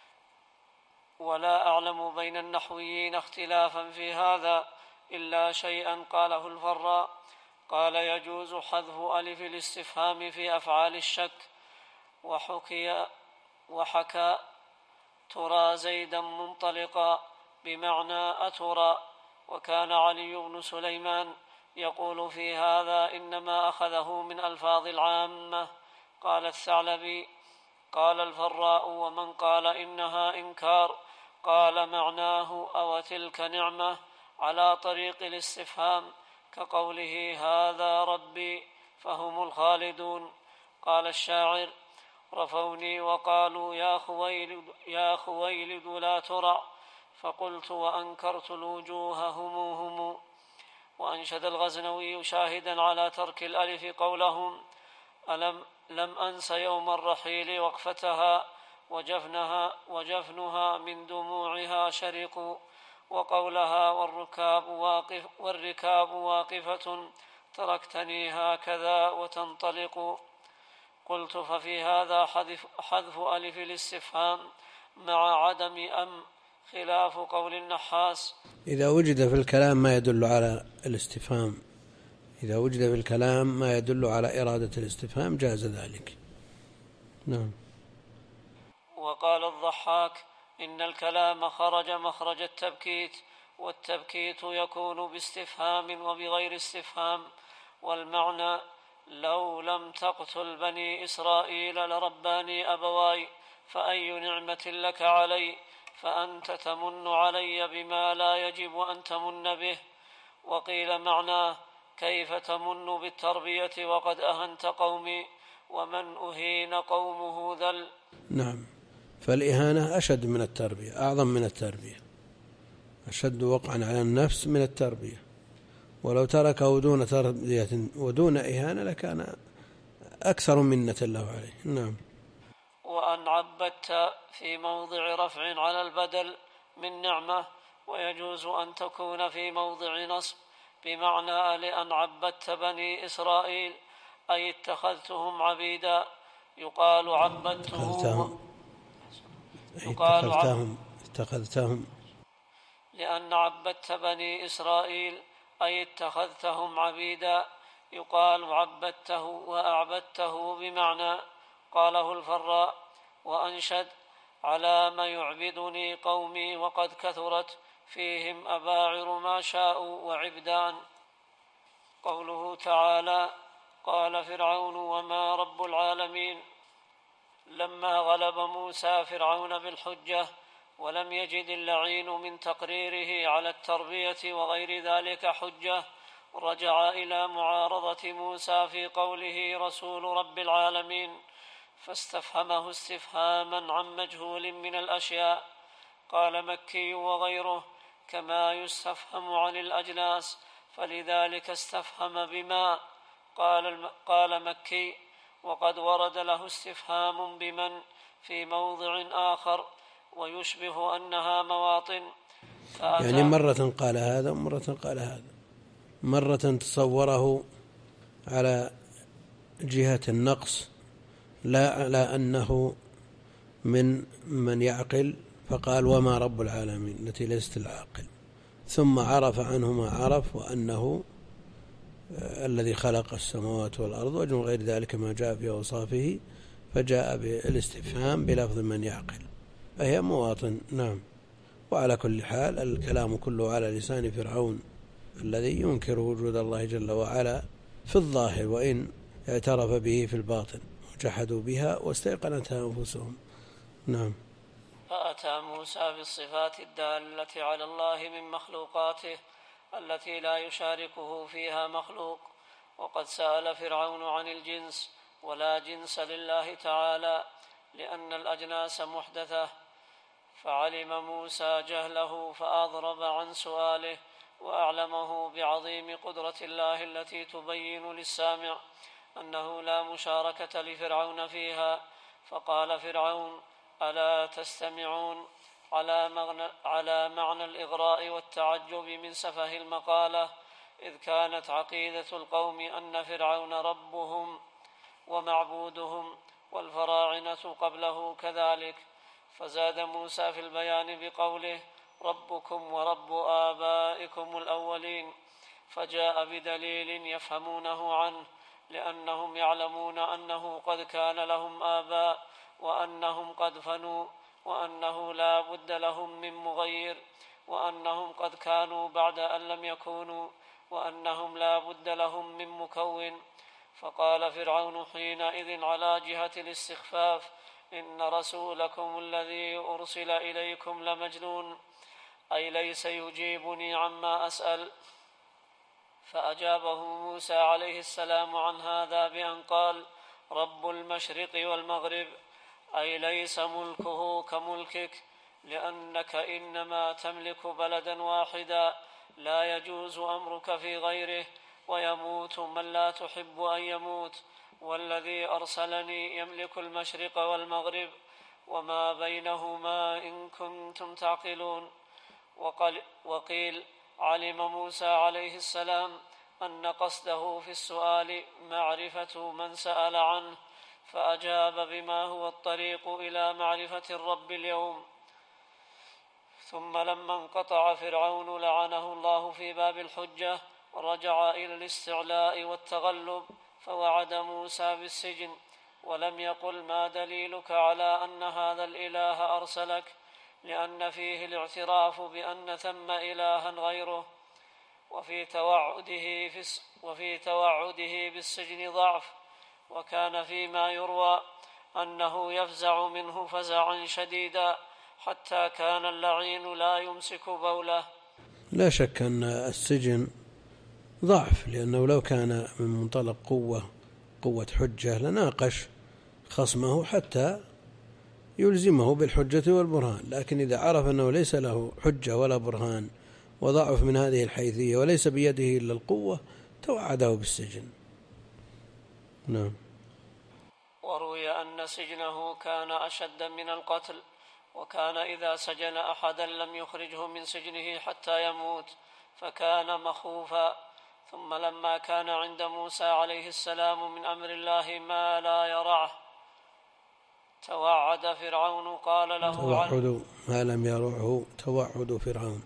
ولا أعلم بين النحويين اختلافا في هذا إلا شيئا قاله الفراء، قال: يجوز حذف ألف الاستفهام في أفعال الشك. وحكي وحكى ترى زيدا منطلقا بمعنى أترى. وكان علي بن سليمان يقول في هذا: إنما أخذه من ألفاظ العامة. قال الثعلبي: قال الفراء: ومن قال إنها إنكار قال معناه أو تلك نعمة على طريق الاستفهام، كقوله هذا ربي، فهم الخالدون. قال الشاعر: رفوني وقالوا يا خويلد, يا خويلد لا ترى، فقلت وأنكرت الوجوه هم هم. وأنشد الغزنوي شاهدا على ترك الألف قولهم: ألم لم أنس يوم الرحيل وقفتها وجفنها, وجفنها من دموعها شرق، وقولها والركاب, واقف والركاب واقفة تركتني هكذا وتنطلق. قلت ففي هذا حذف, حذف ألف الاستفهام مع عدم أم، خلاف قول النحاس. إذا وجد في الكلام ما يدل على الاستفهام إذا وجد في الكلام ما يدل على إرادة الاستفهام جاز ذلك. نعم. وقال الضحاك إن الكلام خرج مخرج التبكيت، والتبكيت يكون باستفهام وبغير استفهام، والمعنى لو لم تقتل بني إسرائيل لرباني أبواي، فأي نعمة لك علي، فأنت تمن علي بما لا يجب أن تمن به. وقيل معناه كيف تمن بالتربية وقد أهنت قومي، ومن أهين قومه ذل. نعم، فالإهانة أشد من التربية، أعظم من التربية، أشد وقعا على النفس من التربية، ولو تركه دون تربية ودون إهانة لكان أكثر منة له عليه. نعم. وأن عبدت في موضع رفع على البدل من نعمة، ويجوز أن تكون في موضع نصب، بمعنى لأن عبدت بني إسرائيل أي اتخذتهم عبيدا. يقال عبدتهم يقال اتخذتهم اتخذتهم لأن عبدت بني إسرائيل أي اتخذتهم عبيدا. يقال عبدته وأعبدته بمعنى. قاله الفراء. وأنشد على ما يعبدني قومي وقد كثرت فيهم أباعر ما شاءوا وعبدان. قوله تعالى قال فرعون وما رب العالمين، لما غلب موسى فرعون بالحجة ولم يجد اللعين من تقريره على التربية وغير ذلك حجة، رجع إلى معارضة موسى في قوله رسول رب العالمين، فاستفهمه استفهاما عن مجهول من الأشياء. قال مكي وغيره كما يستفهم عن الأجناس، فلذلك استفهم بما. قال, قال مكي وقد ورد له استفهام بمن في موضع آخر ويشبه أنها مواطن. يعني مرة قال هذا ومرة قال هذا، مرة تصوره على جهة النقص لا على أنه من من يعقل، فقال وما رب العالمين التي ليست العاقل، ثم عرف عنه ما عرف وأنه الذي خلق السماوات والأرض وجن غير ذلك ما جاء في أوصافه، فجاء بالاستفهام بلفظ من يعقل، فهي مواطن. نعم. وعلى كل حال الكلام كله على لسان فرعون الذي ينكر وجود الله جل وعلا في الظاهر، وإن اعترف به في الباطن، وجحدوا بها واستيقنتها أنفسهم. نعم. فأتى موسى بالصفات الدالة على الله من مخلوقاته التي لا يشاركه فيها مخلوق. وقد سأل فرعون عن الجنس، ولا جنس لله تعالى لأن الأجناس محدثة، فعلم موسى جهله فأضرب عن سؤاله، وأعلمه بعظيم قدرة الله التي تبين للسامع أنه لا مشاركة لفرعون فيها. فقال فرعون ألا تستمعون على معنى, على معنى الإغراء والتعجب من سفه المقالة، إذ كانت عقيدة القوم أن فرعون ربهم ومعبودهم والفراعنة قبله كذلك. فزاد موسى في البيان بقوله ربكم ورب آبائكم الأولين، فجاء بدليل يفهمونه عنه، لأنهم يعلمون أنه قد كان لهم آباء وأنهم قد فنوا، وأنه لا بد لهم من مغير، وأنهم قد كانوا بعد أن لم يكونوا، وأنهم لا بد لهم من مكون. فقال فرعون حينئذ على جهة الاستخفاف إن رسولكم الذي أرسل إليكم لمجنون، أي ليس يجيبني عما أسأل. فأجابه موسى عليه السلام عن هذا بأن قال رب المشرق والمغرب، أي ليس ملكه كملكك، لأنك إنما تملك بلدا واحدا لا يجوز أمرك في غيره، ويموت من لا تحب أن يموت، والذي أرسلني يملك المشرق والمغرب وما بينهما إن كنتم تعقلون. وقيل علم موسى عليه السلام أن قصده في السؤال معرفة من سأل عنه، فأجاب بما هو الطريق إلى معرفة الرب اليوم. ثم لما انقطع فرعون لعنه الله في باب الحجة ورجع إلى الاستعلاء والتغلب، فوعد موسى بالسجن، ولم يقل ما دليلك على أن هذا الإله أرسلك، لأن فيه الاعتراف بأن ثم إلها غيره. وفي توعده, في وفي توعده بالسجن ضعف، وكان فيما يروى أنه يفزع منه فزعا شديدا حتى كان اللعين لا يمسك بوله. لا شك أن السجن ضعف، لأنه لو كان من منطلق قوة قوة حجة لناقش خصمه حتى يلزمه بالحجة والبرهان، لكن إذا عرف أنه ليس له حجة ولا برهان وضعف من هذه الحيثية وليس بيده إلا القوة توعده بالسجن. نعم. وروي أن سجنه كان أشد من القتل، وكان إذا سجن أحدا لم يخرجه من سجنه حتى يموت، فكان مخوفا. ثم لما كان عند موسى عليه السلام من أمر الله ما لا يرعه توعد فرعون قال له توعد ما لم يرعه توعد فرعون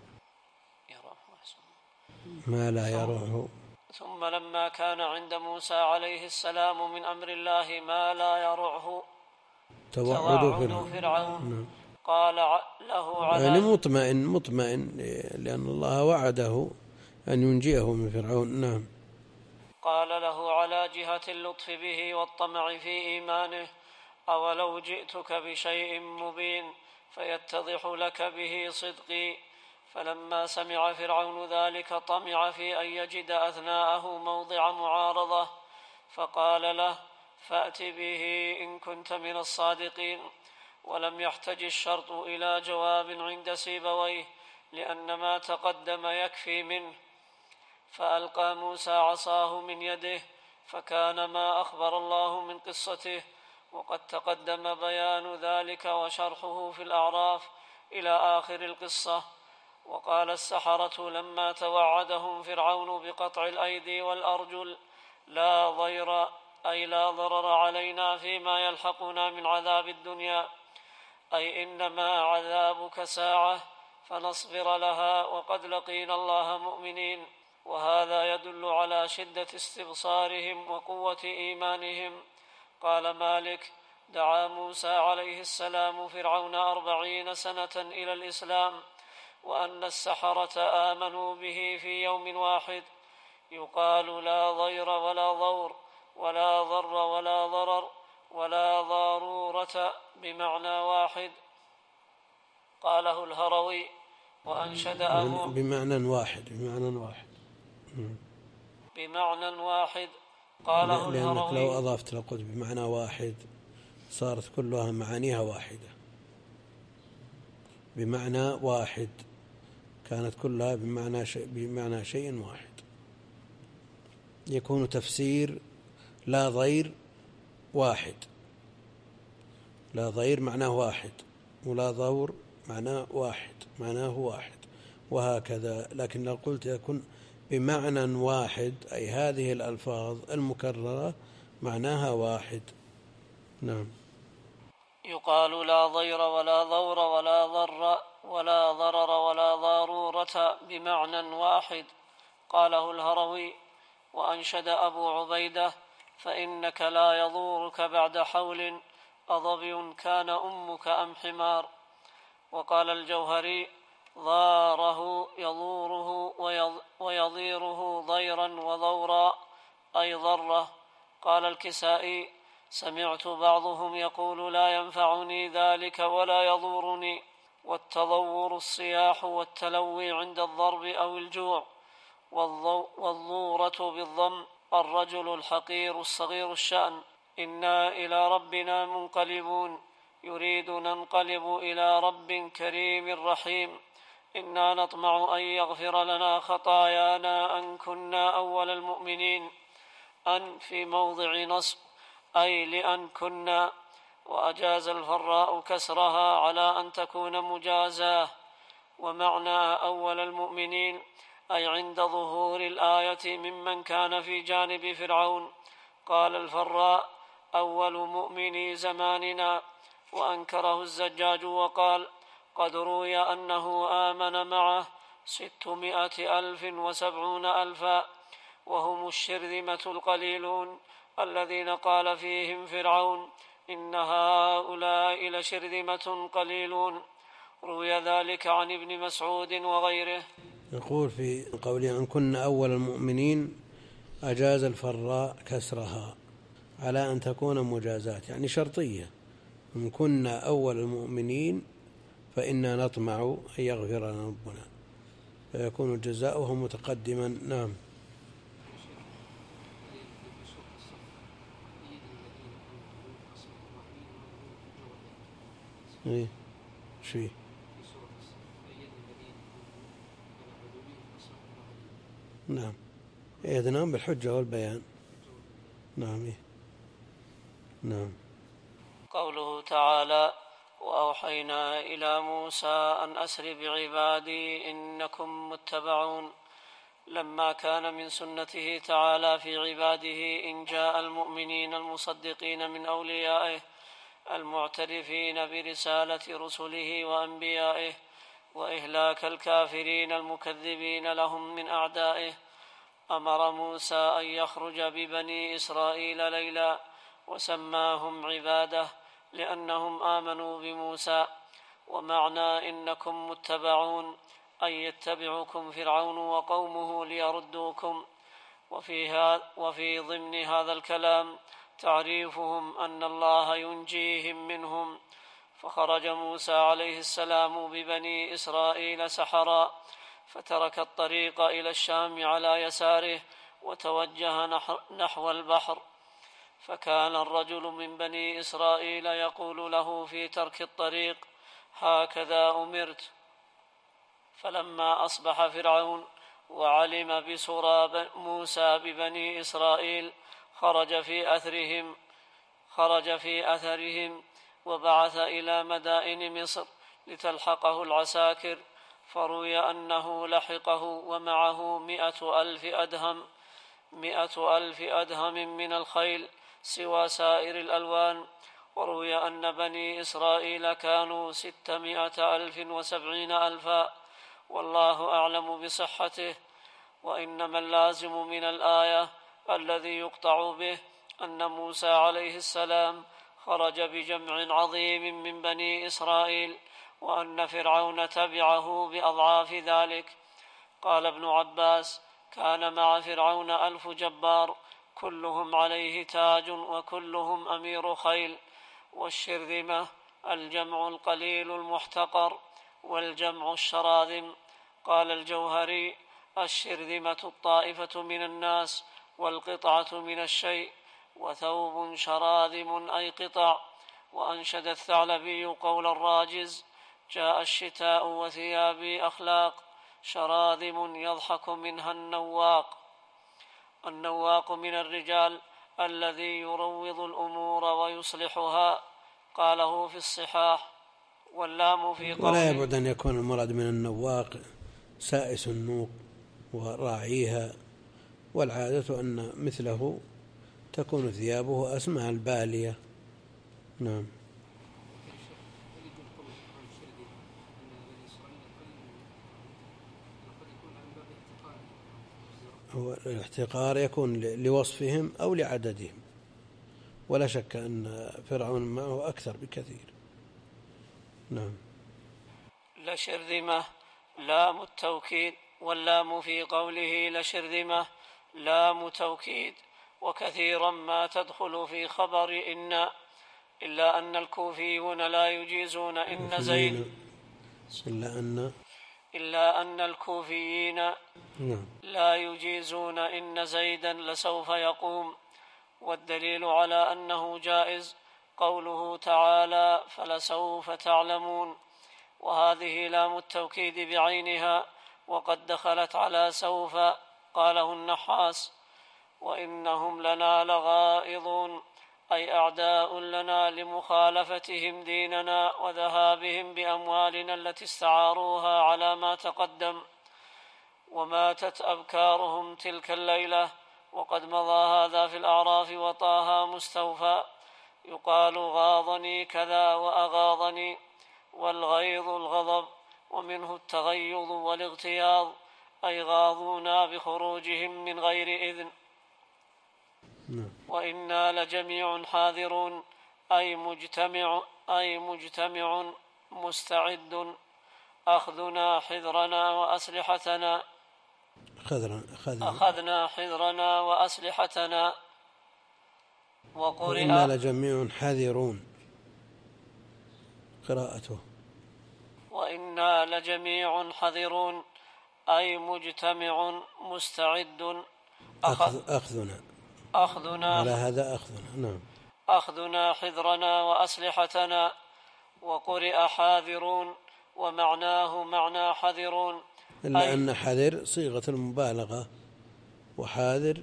ما لا يرعه. ثم لما كان عند موسى عليه السلام من أمر الله ما لا يرعه توعد فرعون, فرعون قال له على يعني مطمئن مطمئن لأن الله وعده أن ينجيه من فرعون. نعم. قال له على جهة اللطف به والطمع في إيمانه أولو جئتك بشيء مبين فيتضح لك به صدقي. فلما سمع فرعون ذلك طمع في أن يجد أثناءه موضع معارضة، فقال له فأت به إن كنت من الصادقين. ولم يحتج الشرط إلى جواب عند سيبويه، لأن ما تقدم يكفي منه. فألقى موسى عصاه من يده فكان ما أخبر الله من قصته، وقد تقدم بيان ذلك وشرحه في الأعراف إلى آخر القصة. وقال السحرة لما توعدهم فرعون بقطع الأيدي والأرجل لا ضير أي لا ضرر علينا فيما يلحقنا من عذاب الدنيا، أي إنما عذابك ساعة فنصبر لها وقد لقينا الله مؤمنين. وهذا يدل على شدة استبصارهم وقوة إيمانهم. قال مالك دعا موسى عليه السلام فرعون أربعين سنة إلى الإسلام، وأن السحرة آمنوا به في يوم واحد. يقال لا ضير ولا ضور ولا ضر ولا ضرر ولا ضارورة بمعنى واحد. قاله الهروي وأنشد أبو بمعنى واحد بمعنى واحد بمعنى واحد قاله لأنك الهروي. لو أضفت لقلت بمعنى واحد صارت كلها معانيها واحدة. بمعنى واحد كانت كلها بمعنى شيء, بمعنى شيء واحد. يكون تفسير لا ضير واحد، لا ضير معناه واحد، ولا ضور معناه واحد معناه واحد، وهكذا. لكن لو قلت يكون بمعنى واحد أي هذه الألفاظ المكررة معناها واحد. نعم. يقال لا ضير ولا ضور ولا ضر ولا ضرر ولا ضارورة بمعنى واحد. قاله الهروي وأنشد أبو عبيدة فإنك لا يضورك بعد حول أظبي كان أمك أم حمار. وقال الجوهري ضاره يضوره ويضيره ضيرا وضورا أي ضره. قال الكسائي سمعت بعضهم يقول لا ينفعني ذلك ولا يضورني. والتضور الصياح والتلوي عند الضرب أو الجوع. والضورة بالضم الرجل الحقير الصغير الشأن. إنا إلى ربنا منقلبون يريد ننقلب إلى رب كريم رحيم. إنا نطمع أن يغفر لنا خطايانا أن كنا أول المؤمنين. أن في موضع نصب أي لأن كنا، وأجاز الفراء كسرها على أن تكون مجازاه. ومعنى أول المؤمنين أي عند ظهور الآية ممن كان في جانب فرعون. قال الفراء أول مؤمني زماننا، وأنكره الزجاج وقال قد روي أنه آمن معه ستمائة ألف وسبعون ألفا، وهم الشرذمة القليلون الذين قال فيهم فرعون إن هؤلاء لشرذمة قليلون. روي ذلك عن ابن مسعود وغيره. يقول في قوله أن كنا أول المؤمنين أجاز الفراء كسرها على أن تكون مجازات، يعني شرطية. إن كنا أول المؤمنين فإنا نطمع أن يغفر لنا ربنا، فيكون جزاؤه متقدما. نعم. ايه شيء نعم إذنهم بالحجة والبيان. نعم إيه؟ نعم. قوله تعالى وأوحينا إلى موسى أن أسر بعبادي إنكم متبعون، لما كان من سنته تعالى في عباده إن جاء المؤمنين المصدقين من أوليائه المعترفين برسالة رسله وأنبيائه، وإهلاك الكافرين المكذبين لهم من أعدائه، أمر موسى أن يخرج ببني إسرائيل ليلا وسماهم عباده لأنهم آمنوا بموسى. ومعنى إنكم متبعون أن يتبعكم فرعون وقومه ليردوكم. وفي, وفي ضمن هذا الكلام تعريفهم أن الله ينجيهم منهم. فخرج موسى عليه السلام ببني إسرائيل سحرا، فترك الطريق إلى الشام على يساره وتوجه نحو البحر، فكان الرجل من بني إسرائيل يقول له في ترك الطريق هكذا أمرت. فلما أصبح فرعون وعلم بسرى موسى ببني إسرائيل خرج في أثرهم خرج في أثرهم وبعث إلى مدائن مصر لتلحقه العساكر، فروي أنه لحقه ومعه مئة ألف أدهم مئة ألف أدهم من الخيل سوى سائر الألوان. وروي أن بني إسرائيل كانوا ستمائة ألف وسبعين ألفا، والله أعلم بصحته. وإنما اللازم من الآية الذي يقطع به أن موسى عليه السلام خرج بجمع عظيم من بني إسرائيل، وأن فرعون تبعه بأضعاف ذلك. قال ابن عباس كان مع فرعون ألف جبار كلهم عليه تاج وكلهم أمير خيل. والشرذمة الجمع القليل المحتقر، والجمع الشراذم. قال الجوهري الشرذمة الطائفة من الناس والقطعة من الشيء، وثوب شراذم أي قطع. وأنشد الثعلبي قول الراجز جاء الشتاء وثيابي أخلاق شراذم يضحك منها النواق. النواق من الرجال الذي يروض الأمور ويصلحها، قاله في الصحاح. واللام في قوله ولا يبعد أن يكون المراد من النواق سائس النوق وراعيها، والعادة أن مثله تكون ثيابه أسمى البالية. نعم. هو الاحتقار يكون لوصفهم أو لعددهم، ولا شك أن فرعون معه أكثر بكثير. نعم. لشرذمة لام التوكيد، واللام في قوله لشرذمة لام توكيد، وكثيرا ما تدخل في خبر إن، إلا أن الكوفيون لا يجيزون إن زيد إلا أن إلا أن الكوفيين لا يجيزون إن زيدا لسوف يقوم. والدليل على أنه جائز قوله تعالى فلسوف تعلمون، وهذه لام التوكيد بعينها وقد دخلت على سوف. قاله النحاس وإنهم لنا لغائظون، أي أعداء لنا لمخالفتهم ديننا وذهابهم بأموالنا التي استعاروها على ما تقدم. وماتت أبكارهم تلك الليلة وقد مضى هذا في الأعراف وطه مستوفى. يقال غاضني كذا وأغاضني، والغيظ الغضب، ومنه التغيظ والاغتياظ، أي غاضونا بخروجهم من غير إذن. وإنا لجميع حاذرون، أي مجتمع, أي مجتمع مستعد، أخذنا حذرنا وأسلحتنا أخذنا حذرنا وأسلحتنا. وقرئ وإنا لجميع حاذرون قراءته. وإنا لجميع حذرون، أي مجتمع مستعد، أخذ أخذنا أخذنا على هذا أخذنا نعم أخذنا حذرنا وأسلحتنا. وقرئ حاذرون، ومعناه معنى حذرون، إلا أن حذر صيغة المبالغة، وحاذر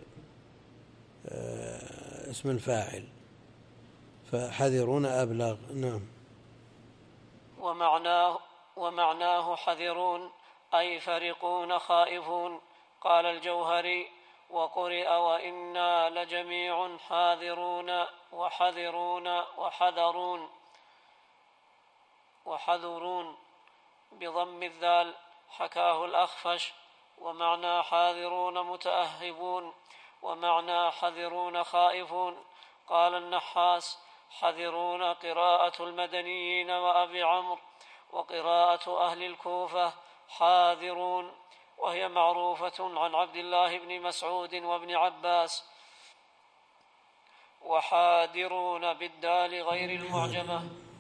اسم الفاعل، فحذرون أبلغ. نعم. ومعناه, ومعناه حذرون، أي فرقون خائفون. قال الجوهري: وقرئ وإنا لجميع حاذرون وحذرون وحذرون وحذرون بضم الذال، حكاه الأخفش. ومعنى حاذرون متأهبون، ومعنى حذرون خائفون. قال النحاس: حذرون قراءة المدنيين وأبي عمرو، وقراءة أهل الكوفة حاذرون، وهي معروفة عن عبد الله بن مسعود وابن عباس. وحاذرون بالدال غير المعجمة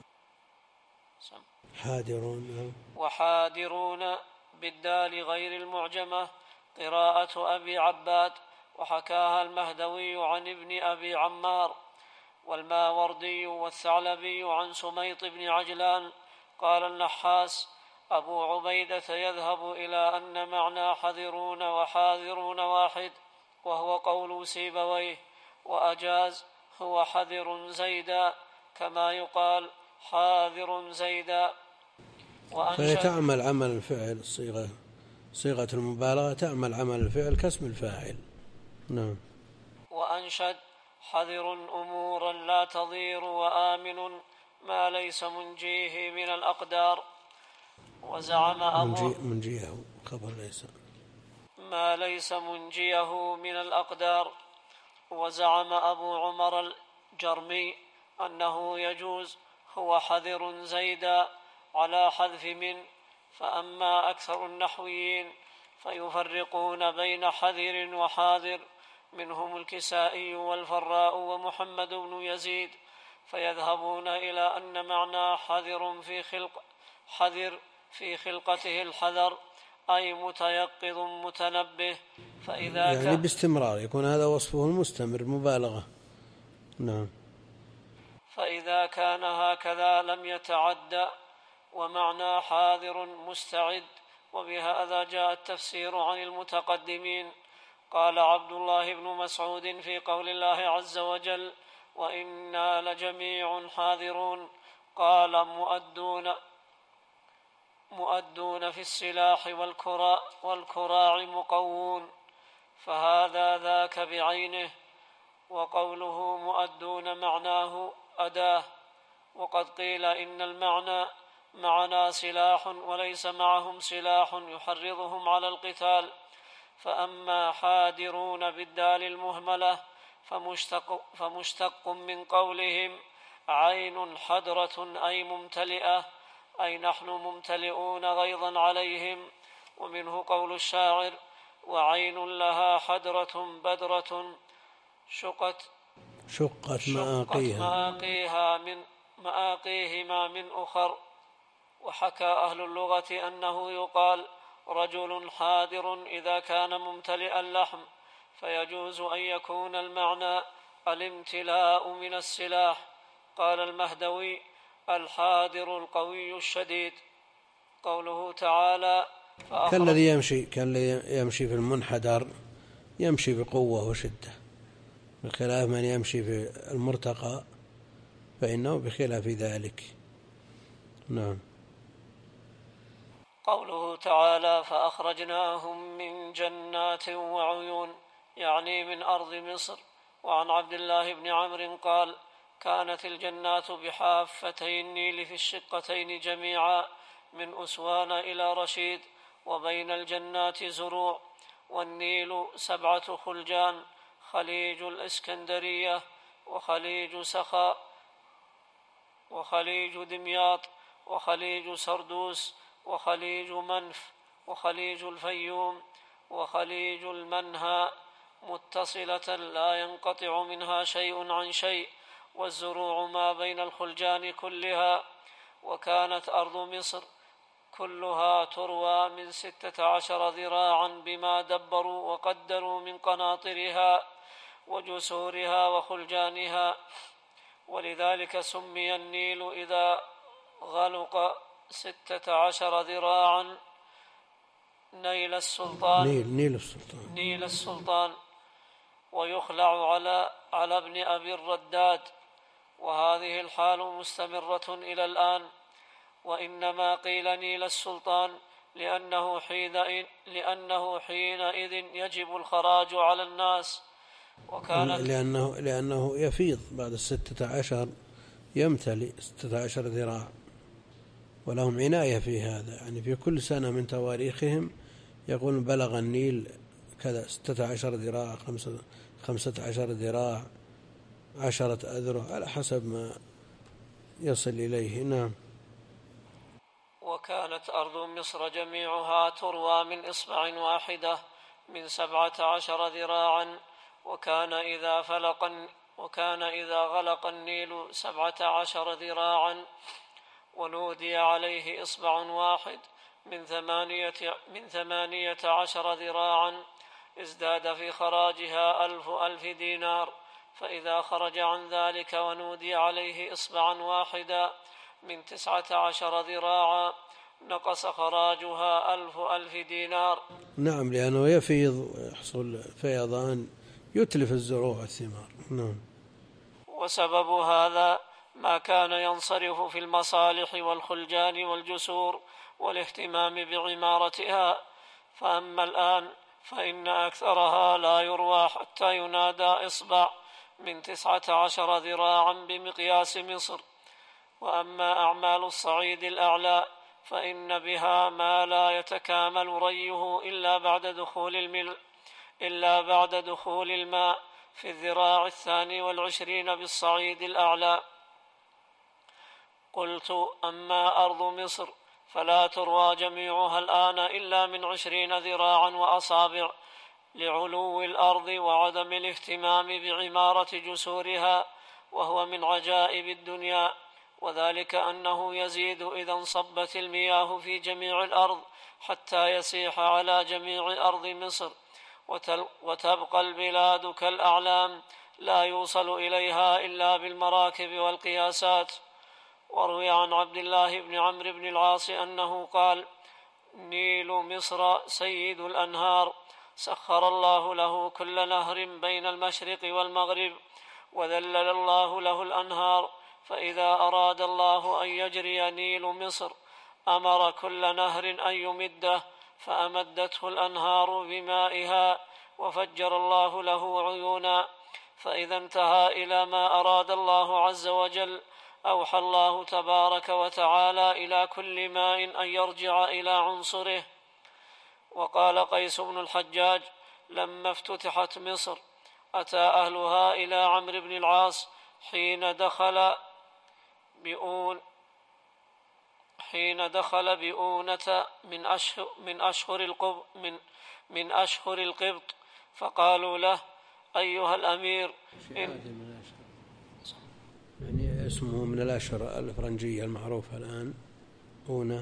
حاذرون وحاذرون بالدال غير المعجمة قراءة أبي عباد، وحكاها المهدوي عن ابن أبي عمار، والماوردي والثعلبي عن سميط بن عجلان. قال النحاس: أبو عبيدة يذهب إلى أن معنى حذرون وحاذرون واحد، وهو قول سيبويه، وأجاز هو حذر زيدا، كما يقال حاذر زيدا. فهي تعمل عمل الفعل، صيغة صيغة المبالغة تعمل عمل الفعل كاسم الفاعل. نعم. وأنشد: حذر أمورا لا تضير، وآمن ما ليس منجيه من الأقدار. وزعم أبو منجيه خبر ليس ما ليس منجيه من الأقدار. وزعم أبو عمر الجرمي أنه يجوز هو حذر زيدا على حذف من، فأما أكثر النحويين فيفرقون بين حذر وحاذر، منهم الكسائي والفراء ومحمد بن يزيد، فيذهبون إلى أن معنى حذر في خلق حذر في خلقته الحذر، أي متيقظ متنبه. فإذا يعني كان باستمرار يكون هذا وصفه المستمر مبالغة. نعم. فإذا كان هكذا لم يتعدى، ومعنى حاذر مستعد. وبهذا جاء التفسير عن المتقدمين. قال عبد الله بن مسعود في قول الله عز وجل: وإنا لجميع حاذرون، قال: مؤدون مؤدون في السلاح والكراع, والكراع مقوون، فهذا ذاك بعينه. وقوله مؤدون معناه أداة. وقد قيل إن المعنى معنا سلاح وليس معهم سلاح يحرضهم على القتال. فأما حاذرون بالدال المهملة فمشتق, فمشتق من قولهم عين حدرة، أي ممتلئة، أي نحن ممتلئون غيظا عليهم. ومنه قول الشاعر: وعين لها حدرة بدرة شقت شقت مآقيها, مآقيها من مآقيهما من أخر. وحكى أهل اللغة أنه يقال رجل حاذر إذا كان ممتلئ اللحم، فيجوز أن يكون المعنى الامتلاء من السلاح. قال المهدوي: الحاذر القوي الشديد. قوله تعالى: كالذي يمشي كالذي يمشي في المنحدر، يمشي بقوة وشدة. بخلاف من يمشي في المرتقى فإنه بخلاف ذلك. نعم. قوله تعالى فأخرجناهم من جنات وعيون يعني من أرض مصر. وعن عبد الله بن عمرو قال كانت الجنات بحافتي النيل في الشقتين جميعا من أسوان إلى رشيد، وبين الجنات زروع، والنيل سبعة خلجان: خليج الإسكندرية، وخليج سخاء، وخليج دمياط، وخليج سردوس، وخليج منف، وخليج الفيوم، وخليج المنهى، متصلة لا ينقطع منها شيء عن شيء، والزروع ما بين الخلجان كلها. وكانت أرض مصر كلها تروى من ستة عشر ذراعا بما دبروا وقدروا من قناطرها وجسورها وخلجانها، ولذلك سمي النيل إذا غلق ستة عشر ذراعا نيل السلطان نيل, نيل السلطان نيل السلطان ويخلع على على ابن أبي الرداد. وهذه الحال مستمرة إلى الآن، وإنما قيل نيل السلطان لأنه حينئذ, لأنه حينئذ يجب الخراج على الناس، وكان لأنه, لأنه يفيض بعد الستة عشر، يمتلئ ستة عشر ذراع، ولهم عناية في هذا، يعني في كل سنة من تواريخهم يقول بلغ النيل كذا ستة عشر ذراع، خمسة, خمسة عشر ذراع، عشرة أذرع، على حسب ما يصل إليه. نعم. وكانت أرض مصر جميعها تروى من إصبع واحدة من سبعة عشر ذراعا، وكان إذا فلق وكان إذا غلق النيل سبعة عشر ذراعا ونودي عليه إصبع واحد من ثمانية, من ثمانية عشر ذراعا ازداد في خراجها ألف ألف دينار. فإذا خرج عن ذلك ونودي عليه إصبعا واحدا من تسعة عشر ذراعا نقص خراجها ألف ألف دينار. نعم، لأنه يفيض ويحصل فيضان يتلف الزروع والثمار. نعم. وسبب هذا ما كان ينصرف في المصالح والخلجان والجسور والاهتمام بعمارتها، فأما الآن فإن أكثرها لا يروى حتى ينادى إصبع من تسعة عشر ذراعا بمقياس مصر. وأما أعمال الصعيد الأعلى فإن بها ما لا يتكامل ريه إلا بعد دخول المل إلا بعد دخول الماء في الذراع الثاني والعشرين بالصعيد الأعلى. قلت أما أرض مصر فلا تروى جميعها الآن إلا من عشرين ذراعا وأصابع لعلو الأرض وعدم الاهتمام بعمارة جسورها، وهو من عجائب الدنيا، وذلك أنه يزيد إذا انصبت المياه في جميع الأرض حتى يسيح على جميع أرض مصر، وتبقى البلاد كالأعلام لا يوصل إليها إلا بالمراكب والقياسات. وروي عن عبد الله بن عمرو بن العاص أنه قال: نيل مصر سيد الأنهار، سخر الله له كل نهر بين المشرق والمغرب، وذلل الله له الأنهار، فإذا أراد الله أن يجري نيل مصر أمر كل نهر أن يمده، فأمدته الأنهار بمائها، وفجر الله له عيونا، فإذا انتهى إلى ما أراد الله عز وجل أوحى الله تبارك وتعالى إلى كل ماء أن يرجع إلى عنصره. وقال قيس بن الحجاج: لما افتتحت مصر أتى أهلها إلى عمرو بن العاص حين دخل بؤون حين دخل بؤونة من أشهر من أشهر القبط من من أشهر القبط، فقالوا له: أيها الأمير، إن يعني اسمه من الأشهر الفرنجية المعروفة الآن أونة.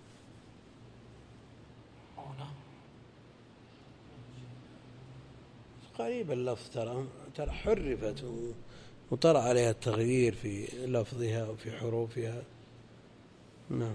قريب اللفظ، ترى ترى حرفت وطرأ عليها التغيير في لفظها وفي حروفها. نعم.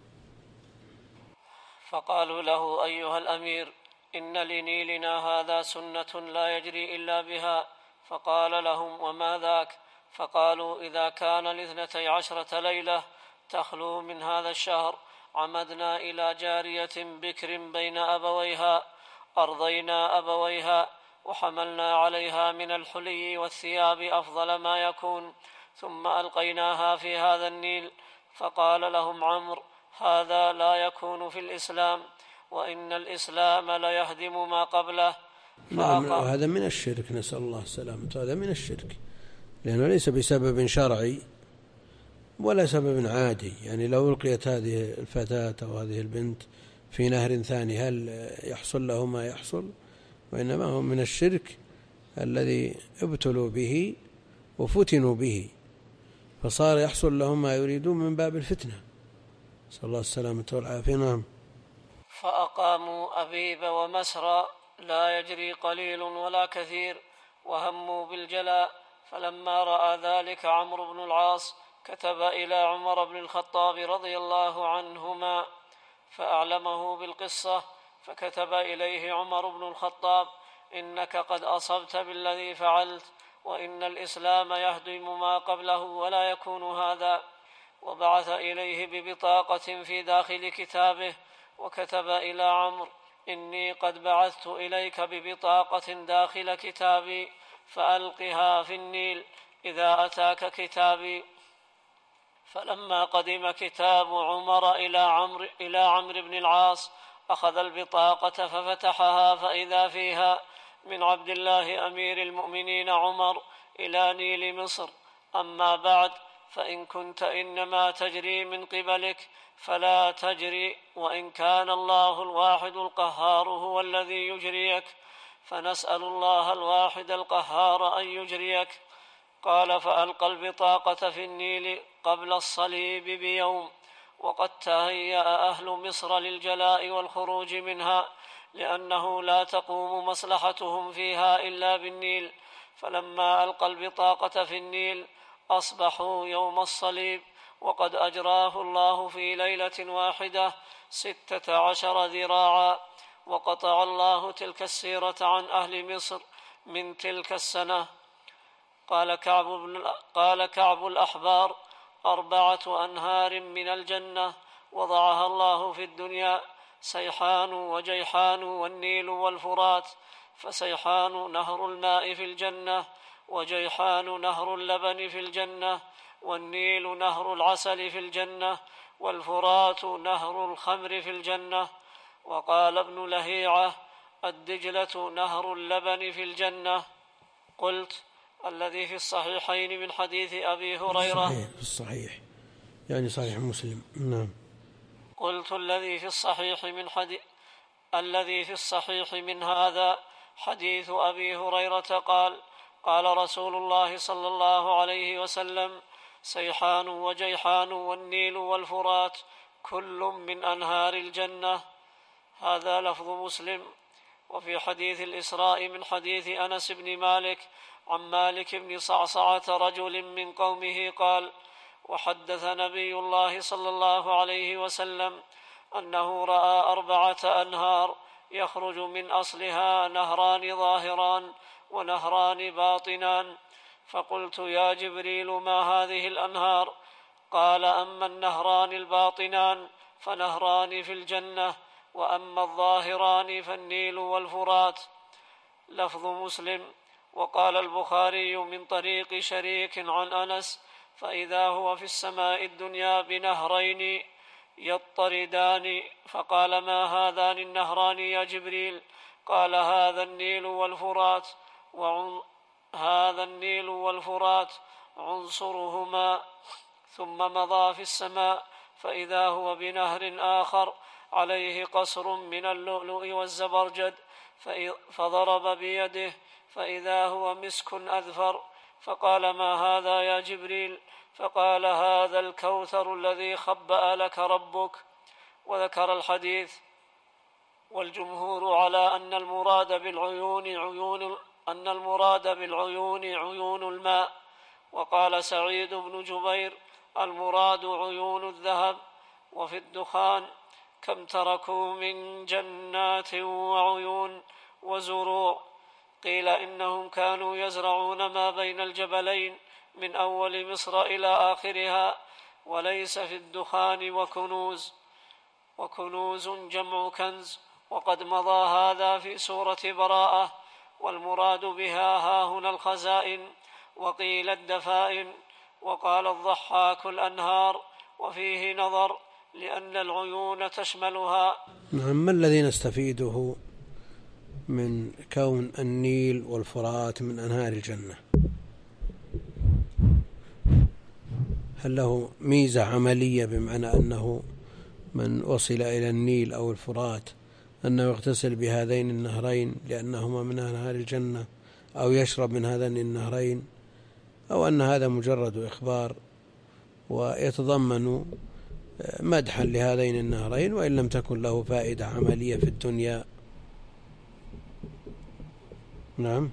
فقالوا له: أيها الأمير، إن لنيلنا هذا سنة لا يجري إلا بها، فقال لهم: وما ذاك؟ فقالوا: إذا كان لاثنتي عشرة ليلة تخلو من هذا الشهر عمدنا إلى جارية بكر بين أبويها أرضينا أبويها وحملنا عليها من الحلي والثياب أفضل ما يكون، ثم ألقيناها في هذا النيل. فقال لهم عمرو: هذا لا يكون في الإسلام، وإن الإسلام ليهدم ما قبله. نعم، هذا من الشرك، نسأل الله السلامة. هذا من الشرك لأنه ليس بسبب شرعي ولا سبب عادي. يعني لو ألقيت هذه الفتاة أو هذه البنت في نهر ثاني هل يحصل له ما يحصل؟ وإنما هو من الشرك الذي ابتلوا به وفتنوا به، فصار يحصل لهم ما يريدون من باب الفتنة، نسأل الله السلامة والعافية. نعم. فأقاموا أبيب ومسرى لا يجري قليل ولا كثير، وهموا بالجلاء. فلما رأى ذلك عمرو بن العاص كتب إلى عمر بن الخطاب رضي الله عنهما فأعلمه بالقصة، فكتب إليه عمر بن الخطاب: إنك قد أصبت بالذي فعلت، وإن الإسلام يهدم ما قبله ولا يكون هذا. وبعث إليه ببطاقة في داخل كتابه، وكتب إلى عمرو: إني قد بعثت إليك ببطاقة داخل كتابي فألقها في النيل إذا أتاك كتابي. فلما قدم كتاب عمر إلى عمرو إلى عمرو بن العاص أخذ البطاقة ففتحها فإذا فيها: من عبد الله أمير المؤمنين عمر إلى نيل مصر. أما بعد، فإن كنت إنما تجري من قبلك فلا تجري، وإن كان الله الواحد القهار هو الذي يجريك، فنسأل الله الواحد القهار أن يجريك. قال: فألقى البطاقة في النيل قبل الصليب بيوم، وقد تهيأ أهل مصر للجلاء والخروج منها، لأنه لا تقوم مصلحتهم فيها إلا بالنيل. فلما ألقى البطاقة في النيل أصبحوا يوم الصليب وقد أجراه الله في ليلة واحدة ستة عشر ذراعا، وقطع الله تلك السيرة عن أهل مصر من تلك السنة. قال كعب, بن قال كعب الأحبار: أربعة أنهار من الجنة وضعها الله في الدنيا: سيحان وجيحان والنيل والفرات. فسيحان نهر الماء في الجنة، وجيحان نهر اللبن في الجنة، والنيل نهر العسل في الجنة، والفرات نهر الخمر في الجنة. وقال ابن لهيعة: الدجلة نهر اللبن في الجنة. قلت: الذي في الصحيحين من حديث أبي هريرة. صحيح في الصحيح يعني صحيح مسلم. نعم. قلت: الذي في الصحيح من حديث الذي في الصحيح من هذا حديث أبي هريرة قال: قال رسول الله صلى الله عليه وسلم: سيحان وجيحان والنيل والفرات كل من أنهار الجنة. هذا لفظ مسلم. وفي حديث الإسراء من حديث أنس بن مالك عن مالك بن صعصعة رجل من قومه قال: وحدث نبي الله صلى الله عليه وسلم أنه رأى أربعة أنهار يخرج من أصلها نهران ظاهران ونهران باطنان. فقلت: يا جبريل ما هذه الأنهار؟ قال: أما النهران الباطنان فنهران في الجنة، وأما الظاهران فالنيل والفرات. لفظ مسلم. وقال البخاري من طريق شريك عن أنس: فإذا هو في السماء الدنيا بنهرين يضطردان. فقال: ما هذان النهران يا جبريل؟ قال: هذا النيل والفرات وعن... هذا النيل والفرات عنصرهما. ثم مضى في السماء فإذا هو بنهر آخر عليه قصر من اللؤلؤ والزبرجد، فضرب بيده فإذا هو مسك أذفر. فقال: ما هذا يا جبريل؟ فقال: هذا الكوثر الذي خبأ لك ربك. وذكر الحديث. والجمهور على أن المراد بالعيون عيون أن المراد بالعيون عيون الماء. وقال سعيد بن جبير: المراد عيون الذهب. وفي الدخان: كم تركوا من جنات وعيون وزروع. قيل إنهم كانوا يزرعون ما بين الجبلين من أول مصر إلى آخرها، وليس في الدخان وكنوز، وكنوز جمع كنز، وقد مضى هذا في سورة براءة، والمراد بها هاهنا الخزائن، وقيل الدفائن، وقال الضحاك الأنهار، وفيه نظر لأن العيون تشملها. نعم. ما الذي نستفيده من كون النيل والفرات من أنهار الجنة؟ هل له ميزة عملية بمعنى أنه من وصل إلى النيل أو الفرات أنه يغتسل بهذين النهرين لأنهما من أنهار الجنة، أو يشرب من هذين النهرين، أو أن هذا مجرد إخبار ويتضمن مدحا لهذين النهرين وإن لم تكن له فائدة عملية في الدنيا؟ نعم.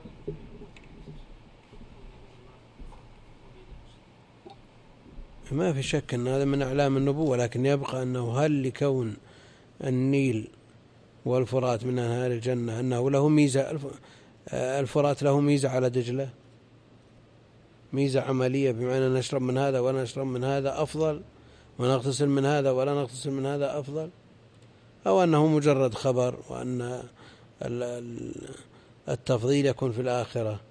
ما في شك أن هذا من أعلام النبوة، لكن يبقى أنه هل لكون النيل والفرات من أنهار الجنة أنه له ميزة، الفرات له ميزة على دجلة، ميزة عملية بمعنى نشرب من هذا ولا نشرب من هذا أفضل، ونغتسل من هذا ولا نغتسل من هذا أفضل، أو أنه مجرد خبر وأن التفضيل يكون في الآخرة؟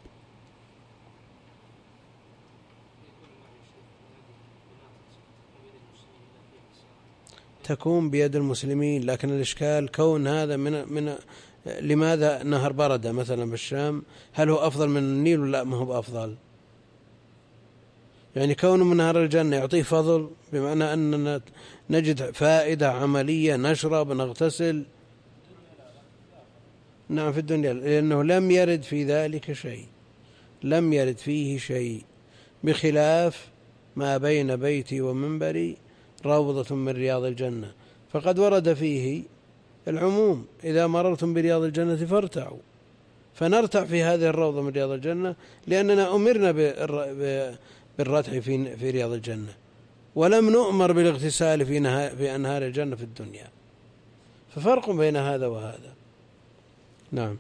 تكون بيد المسلمين، لكن الإشكال كون هذا من من لماذا نهر بردة مثلا بالشام هل هو أفضل من النيل ولا ما هو أفضل؟ يعني كونه من نهر الجنة يعطيه فضل بمعنى أننا نجد فائدة عملية، نشرب نغتسل. نعم في الدنيا، لأنه لم يرد في ذلك شيء، لم يرد فيه شيء، بخلاف ما بين بيتي ومنبري روضة من رياض الجنة، فقد ورد فيه العموم: إذا مررتم برياض الجنة فارتعوا، فنرتع في هذه الروضة من رياض الجنة لأننا أمرنا بالرتع في رياض الجنة، ولم نؤمر بالاغتسال في أنهار الجنة في الدنيا، ففرق بين هذا وهذا. نعم.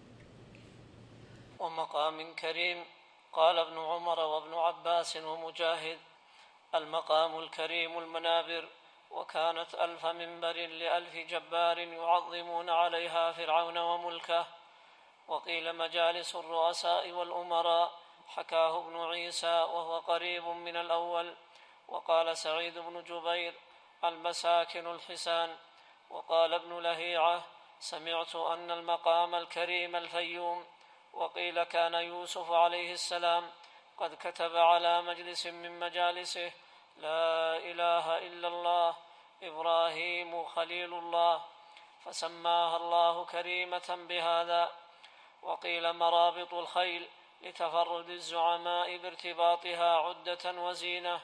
ومقام كريم. قال ابن عمر وابن عباس ومجاهد: المقام الكريم المنابر، وكانت ألف منبر لألف جبار يعظمون عليها فرعون وملكه. وقيل مجالس الرؤساء والأمراء، حكاه ابن عيسى وهو قريب من الأول. وقال سعيد بن جبير: المساكن الحسان. وقال ابن لهيعة: سمعت أن المقام الكريم الفيوم. وقيل كان يوسف عليه السلام قد كتب على مجلس من مجالسه: لا إله إلا الله إبراهيم خليل الله، فسماها الله كريمة بهذا. وقيل مرابط الخيل لتفرد الزعماء بارتباطها عدة وزينة،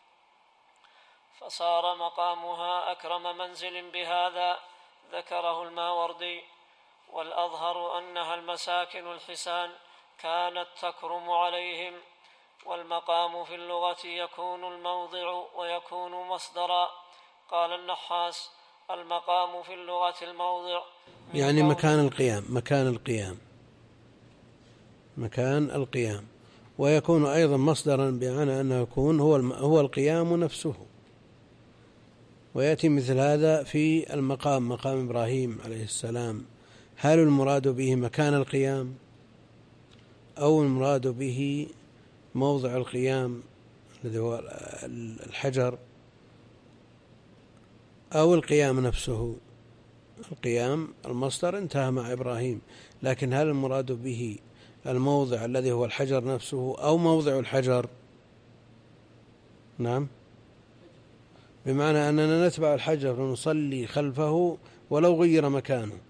فصار مقامها أكرم منزل بهذا، ذكره الماوردي. والأظهر أنها المساكن الحسان كانت تكرم عليهم. والمقام في اللغة يكون الموضع ويكون مصدرا. قال النحاس: المقام في اللغة الموضع، يعني مكان القيام، مكان القيام مكان القيام ويكون أيضا مصدرا بمعنى أنه يكون هو هو القيام نفسه. ويأتي مثل هذا في المقام، مقام إبراهيم عليه السلام، هل المراد به مكان القيام أو المراد به موضع القيام الذي هو الحجر، أو القيام نفسه؟ القيام المصدر انتهى مع إبراهيم، لكن هل المراد به الموضع الذي هو الحجر نفسه أو موضع الحجر؟ نعم، بمعنى أننا نتبع الحجر ونصلي خلفه ولو غير مكانه،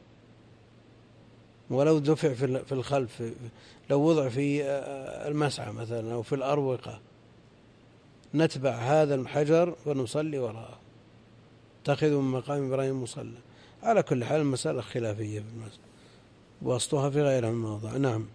ولو دفع في الخلف، لو وضع في المسعى مثلا أو في الأروقة، نتبع هذا الحجر ونصلي وراءه، اتخذ من مقام إبراهيم مصلى. على كل حال المسألة خلافية في المسألة، وسطها في غير الموضع. نعم.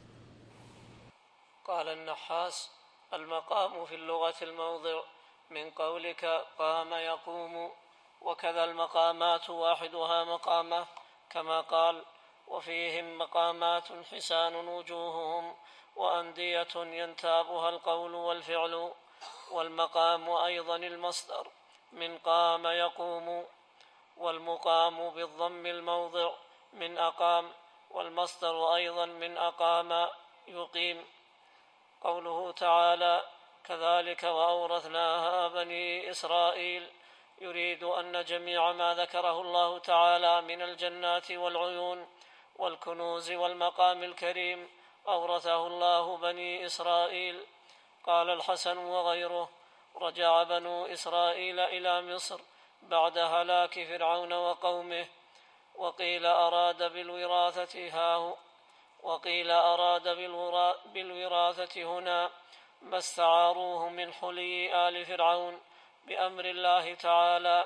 قال النحاس: المقام في اللغة الموضع، من قولك قام يقوم، وكذا المقامات واحدها مقامة، كما قال: وفيهم مقامات حسان وجوههم وأندية ينتابها القول والفعل. والمقام أيضا المصدر من قام يقوم، والمقام بالضم الموضع من أقام، والمصدر أيضا من أقام يقيم. قوله تعالى كذلك وأورثناها بني إسرائيل يريد أن جميع ما ذكره الله تعالى من الجنات والعيون والكنوز والمقام الكريم أورثه الله بني إسرائيل. قال الحسن وغيره رجع بنو إسرائيل إلى مصر بعد هلاك فرعون وقومه، وقيل أراد بالوراثة هاه وقيل أراد بالوراثة هنا ما استعاروه من حلي آل فرعون بأمر الله تعالى.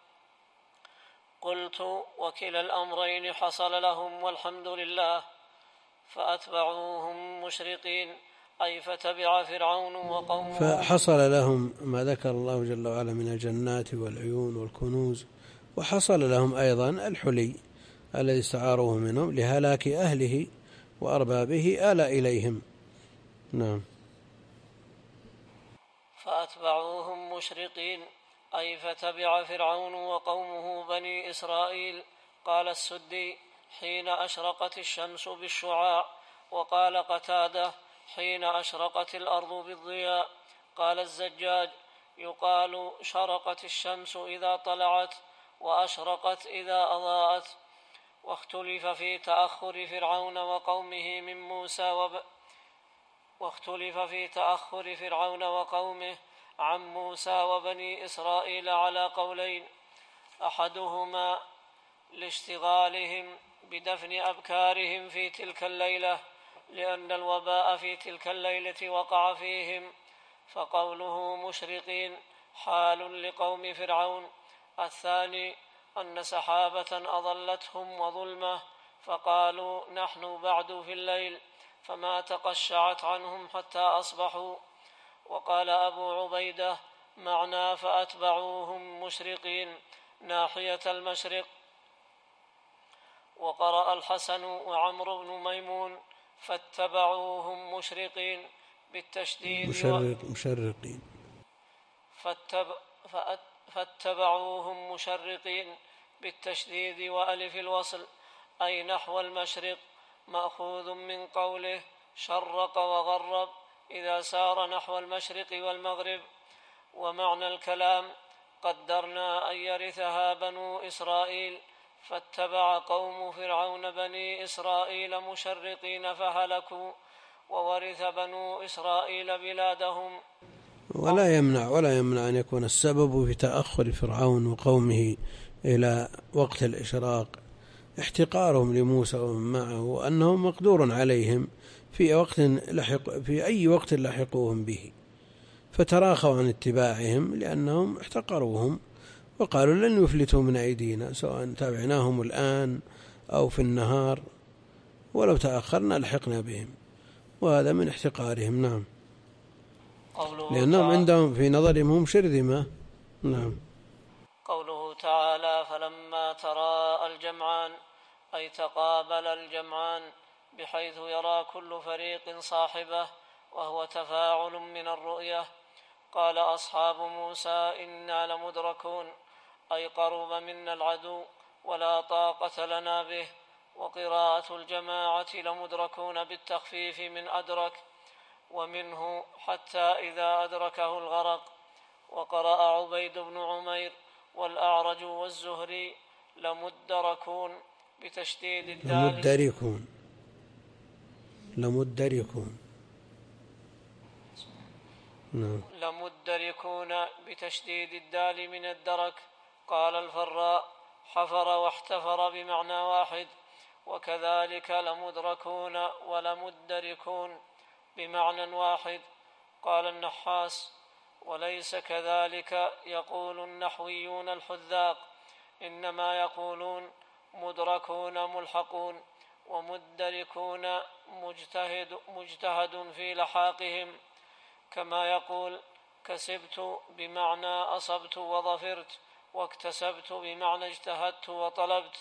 قلت وكلا الأمرين حصل لهم والحمد لله. فأتبعوهم مشرقين أي فتبع فرعون وقومه. فحصل لهم ما ذكر الله جل وعلا من الجنات والعيون والكنوز، وحصل لهم أيضا الحلي الذي استعاروه منهم لهلاك أهله وأربابه آل إليهم. نعم. فأتبعوهم مشرقين أي فتبع فرعون وقومه بني إسرائيل. قال السدي حين أشرقت الشمس بالشعاع، وقال قتادة حين أشرقت الأرض بالضياء. قال الزجاج يقال شرقت الشمس إذا طلعت وأشرقت إذا أضاءت. واختلف في تأخر فرعون وقومه من موسى وب... واختلف في تأخر فرعون وقومه عن موسى وبني إسرائيل على قولين، أحدهما لاشتغالهم بدفن أبكارهم في تلك الليلة لأن الوباء في تلك الليلة وقع فيهم، فقوله مشرقين حال لقوم فرعون. الثاني أن سحابة أضلتهم وظلمة فقالوا نحن بعد في الليل فما تقشعت عنهم حتى أصبحوا. وقال أبو عبيدة معنى فأتبعوهم مشرقين ناحية المشرق. وقرأ الحسن وعمرو بن ميمون فاتبعوهم مشرقين بالتشديد مشرق مشرقين فاتب فاتبعوهم مشرقين بالتشديد وألف الوصل أي نحو المشرق، مأخوذ من قوله شرق وغرب إذا سار نحو المشرق والمغرب. ومعنى الكلام قدرنا أن يرثها بنو إسرائيل فاتبع قوم فرعون بني إسرائيل مشرقين فهلكوا، وورث بنو إسرائيل بلادهم. ولا يمنع ولا يمنع أن يكون السبب في تأخر فرعون وقومه إلى وقت الإشراق احتقارهم لموسى ومن معه، وأنهم مقدور عليهم في وقت لحق في أي وقت لحقوهم به، فتراخوا عن اتباعهم لأنهم احتقروهم وقالوا لن يفلتوا من أيدينا سواء تابعناهم الآن أو في النهار، ولو تأخرنا لحقنا بهم، وهذا من احتقارهم. نعم. لأنهم عندهم في نظرهم هم شرذمة. نعم. قوله تعالى فلما تراءى الجمعان أي تقابل الجمعان بحيث يرى كل فريق صاحبه، وهو تفاعل من الرؤية. قال أصحاب موسى إنا لمدركون أي قرب منا العدو ولا طاقة لنا به. وقراءة الجماعة لمدركون بالتخفيف من أدرك، ومنه حتى إذا أدركه الغرق. وقرأ عبيد بن عمير والأعرج والزهري لمدركون بتشديد الدال لمدركون لمدركون نعم. لمدركون بتشديد الدال من الدرك. قال الفراء حفر واحتفر بمعنى واحد، وكذلك لمدركون ولمدركون بمعنى واحد. قال النحاس وليس كذلك يقول النحويون الحذاق، إنما يقولون مدركون ملحقون، ومدركون مجتهد, مجتهد في لحاقهم، كما يقول كسبت بمعنى أصبت وظفرت، واكتسبت بمعنى اجتهدت وطلبت،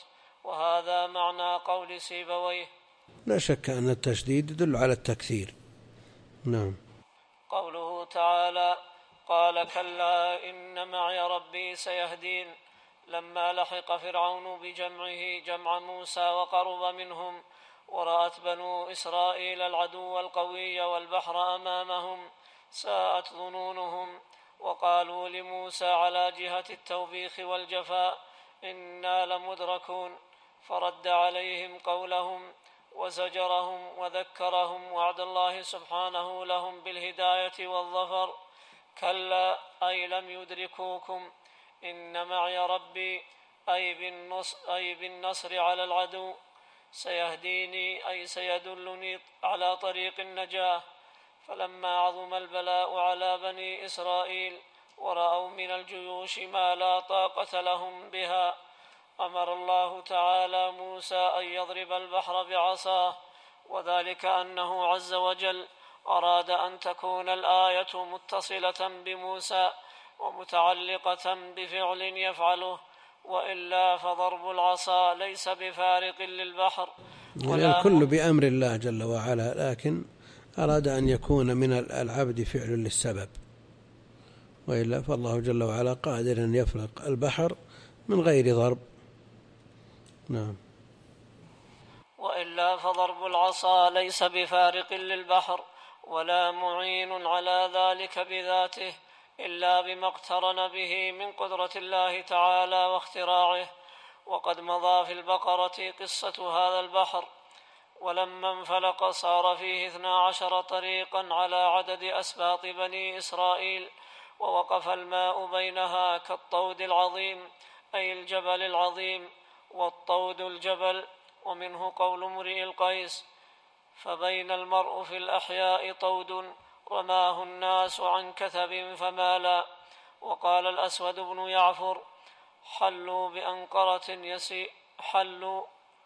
وهذا معنى قول سيبويه. لا شك أن التشديد يدل على التكثير. نعم. قوله تعالى: قال كلا إن معي ربي سيهدين، لما لحق فرعون بجمعه جمع موسى وقرب منهم، ورأت بنو إسرائيل العدو القوي والبحر أمامهم، ساءت ظنونهم، وقالوا لموسى على جهة التوبيخ والجفاء: إنا لمدركون. فرد عليهم قولهم وزجرهم وذكرهم وعد الله سبحانه لهم بالهداية والظفر: كلا أي لم يدركوكم، إن معي ربي أي بالنصر, أي بالنصر على العدو، سيهديني أي سيدلني على طريق النجاة. فلما عظم البلاء على بني إسرائيل ورأوا من الجيوش ما لا طاقة لهم بها، أمر الله تعالى موسى أن يضرب البحر بعصاه، وذلك أنه عز وجل أراد أن تكون الآية متصلة بموسى ومتعلقة بفعل يفعله، وإلا فضرب العصا ليس بفارق للبحر. يعني الكل بأمر الله جل وعلا، لكن أراد أن يكون من العبد فعل للسبب، وإلا فالله جل وعلا قادر أن يفرق البحر من غير ضرب. نعم. وإلا فضرب العصا ليس بفارق للبحر ولا معين على ذلك بذاته، إلا بما اقترن به من قدرة الله تعالى واختراعه. وقد مضى في البقرة قصة هذا البحر، ولما انفلق صار فيه اثنا عشر طريقا على عدد أسباط بني إسرائيل، ووقف الماء بينها كالطود العظيم أي الجبل العظيم، والطود الجبل. ومنه قول امرئ القيس: فبين المرء في الأحياء طود رماه الناس عن كثب فمالا. وقال الأسود بن يعفر: حلوا بأنقرة يسي حلوا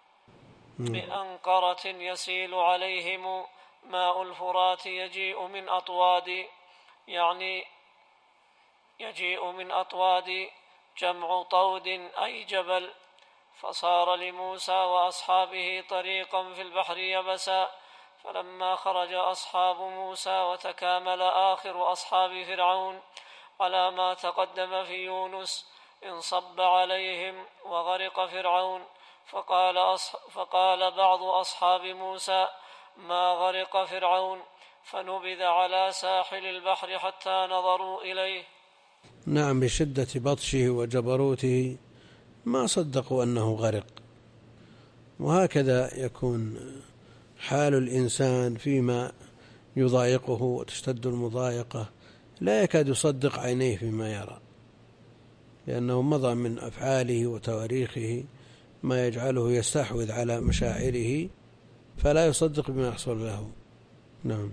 بأنقرة يسيل عليهم ماء الفرات يجيء من أطواد، يعني يجيء من أطواد جمع طود أي جبل. فصار لموسى وأصحابه طريقا في البحر يبسا. فلما خرج أصحاب موسى وتكامل آخر أصحاب فرعون على ما تقدم في يونس انصب عليهم وغرق فرعون. فقال, أص... فقال بعض أصحاب موسى: ما غرق فرعون، فنبذ على ساحل البحر حتى نظروا إليه. نعم، بشدة بطشه وجبروته ما صدقوا أنه غرق. وهكذا يكون حال الإنسان فيما يضايقه وتشتد المضايقة، لا يكاد يصدق عينيه فيما يرى، لأنه مضى من أفعاله وتواريخه ما يجعله يستحوذ على مشاعره، فلا يصدق بما يحصل له. نعم.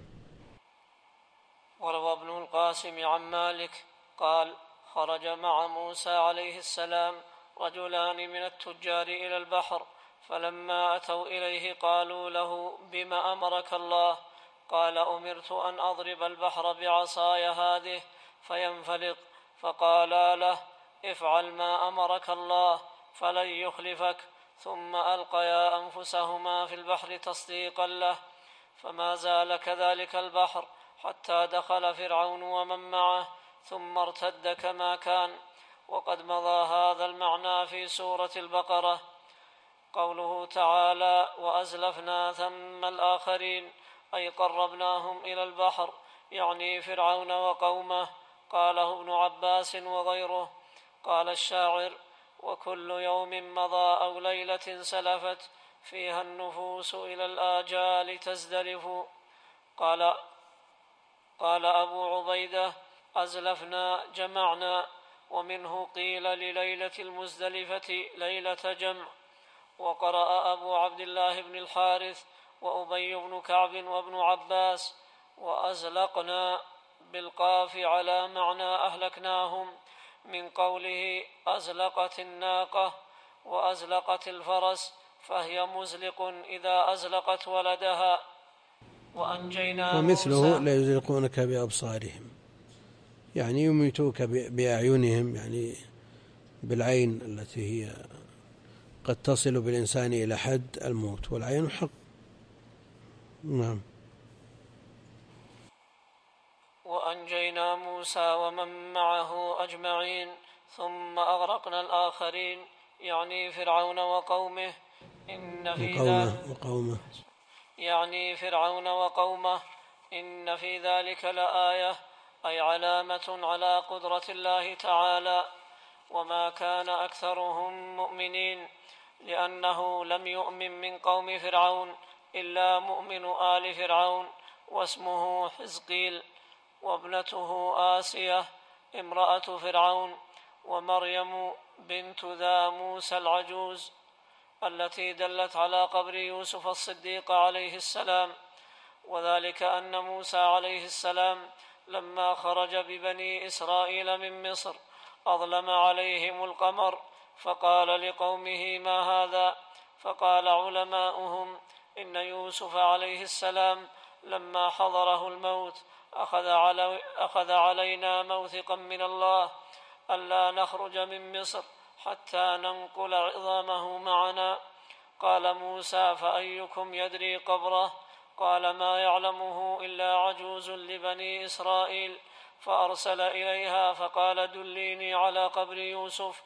وروى ابن القاسم عن مالك قال: خرج مع موسى عليه السلام رجلان من التجار إلى البحر، فلما أتوا إليه قالوا له: بما أمرك الله؟ قال: أمرت أن أضرب البحر بعصاي هذه فينفلق. فقالا له: افعل ما أمرك الله فلن يخلفك. ثم ألقيا أنفسهما في البحر تصديقا له، فما زال كذلك البحر حتى دخل فرعون ومن معه، ثم ارتد كما كان. وقد مضى هذا المعنى في سورة البقرة. قوله تعالى: وأزلفنا ثم الآخرين، أي قربناهم إلى البحر، يعني فرعون وقومه. قاله ابن عباس وغيره. قال الشاعر: وكل يوم مضى أو ليلة سلفت، فيها النفوس إلى الآجال تزدلف. قال, قال أبو عبيدة: أزلفنا جمعنا. ومنه قيل لليلة المزدلفة ليلة جمع. وقرأ أبو عبد الله بن الحارث وأبي بن كعب وابن عباس: وأزلقنا بالقاف على معنى أهلكناهم، من قوله أزلقت الناقة وأزلقت الفرس، فهي مزلق إذا أزلقت ولدها. وأنجينا ومثله لا يزلقونك بأبصارهم، يعني يميتوك بأعينهم، يعني بالعين التي هي قد تصل بالإنسان إلى حد الموت، والعين حق. نعم. وأنجينا موسى ومن معه أجمعين ثم أغرقنا الآخرين، يعني فرعون وقومه. إن في وقومه, وقومه يعني فرعون وقومه إن في ذلك لآية، أي علامة على قدرة الله تعالى. وما كان أكثرهم مؤمنين، لأنه لم يؤمن من قوم فرعون إلا مؤمن آل فرعون، واسمه حزقيل، وابنته آسية امرأة فرعون، ومريم بنت ذا موسى العجوز التي دلت على قبر يوسف الصديق عليه السلام. وذلك أن موسى عليه السلام لما خرج ببني إسرائيل من مصر أظلم عليهم القمر، فقال لقومه: ما هذا؟ فقال علماؤهم: إن يوسف عليه السلام لما حضره الموت أخذ, علي أخذ علينا موثقا من الله ألا نخرج من مصر حتى ننقل عظامه معنا. قال موسى: فأيكم يدري قبره؟ قال: ما يعلمه إلا عجوز لبني إسرائيل. فأرسل إليها فقال: دليني على قبر يوسف.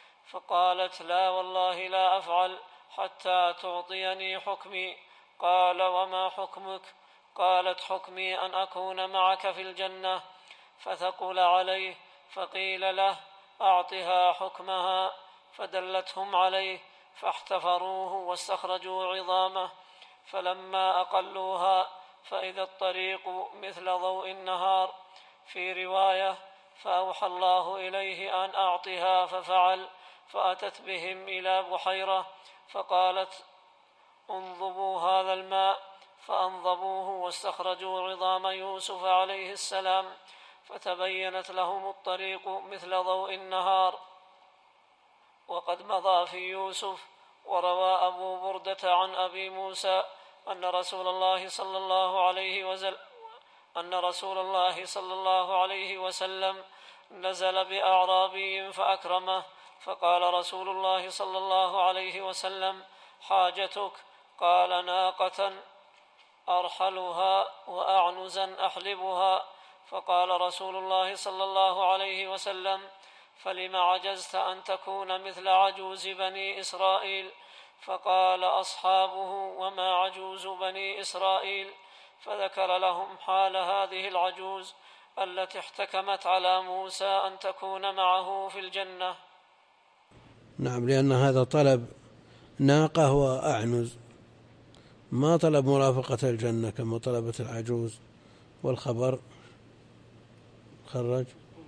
فقالت: لا والله لا أفعل حتى تعطيني حكمي. قال: وما حكمك؟ قالت: حكمي أن أكون معك في الجنة. فثقل عليه، فقيل له: أعطها حكمها. فدلتهم عليه فاحتفروه واستخرجوا عظامه، فلما أقلوها فإذا الطريق مثل ضوء النهار. في رواية: فأوحى الله إليه أن أعطها، ففعل، فأتت بهم إلى بحيرة فقالت: انضبوا هذا الماء. فأنضبوه واستخرجوا عظام يوسف عليه السلام، فتبينت لهم الطريق مثل ضوء النهار. وقد مضى في يوسف. وروى أبو بردة عن أبي موسى أن رسول الله صلى الله عليه وسلم أن رسول الله صلى الله عليه وسلم نزل بأعرابي فأكرمه، فقال رسول الله صلى الله عليه وسلم: حاجتك؟ قال: ناقة أرحلها وأعنزا أحلبها. فقال رسول الله صلى الله عليه وسلم: فلم عجزت أن تكون مثل عجوز بني إسرائيل؟ فقال أصحابه: وما عجوز بني إسرائيل؟ فذكر لهم حال هذه العجوز التي احتكمت على موسى أن تكون معه في الجنة. نعم، لأن هذا طلب ناقة وأعنز، ما طلب مرافقة الجنة كما طلبت العجوز. والخبر خرج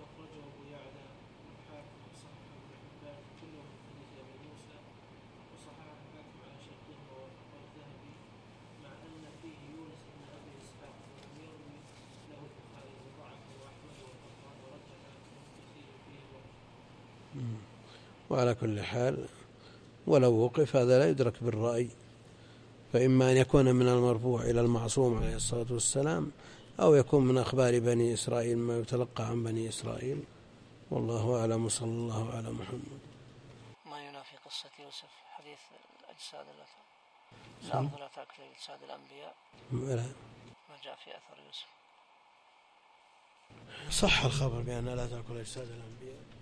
وعلى كل حال ولو وقف هذا لا يدرك بالرأي، فإما أن يكون من المرفوع إلى المعصوم عليه الصلاة والسلام، أو يكون من أخبار بني إسرائيل ما يتلقى عن بني إسرائيل. والله أعلم، صلى الله على محمد. ما ينافي قصة يوسف حديث الأجساد التي الأرض لا تأكل أجساد الأنبياء؟ ما جاء في أثر يوسف. صح الخبر بأن لا تأكل أجساد الأنبياء.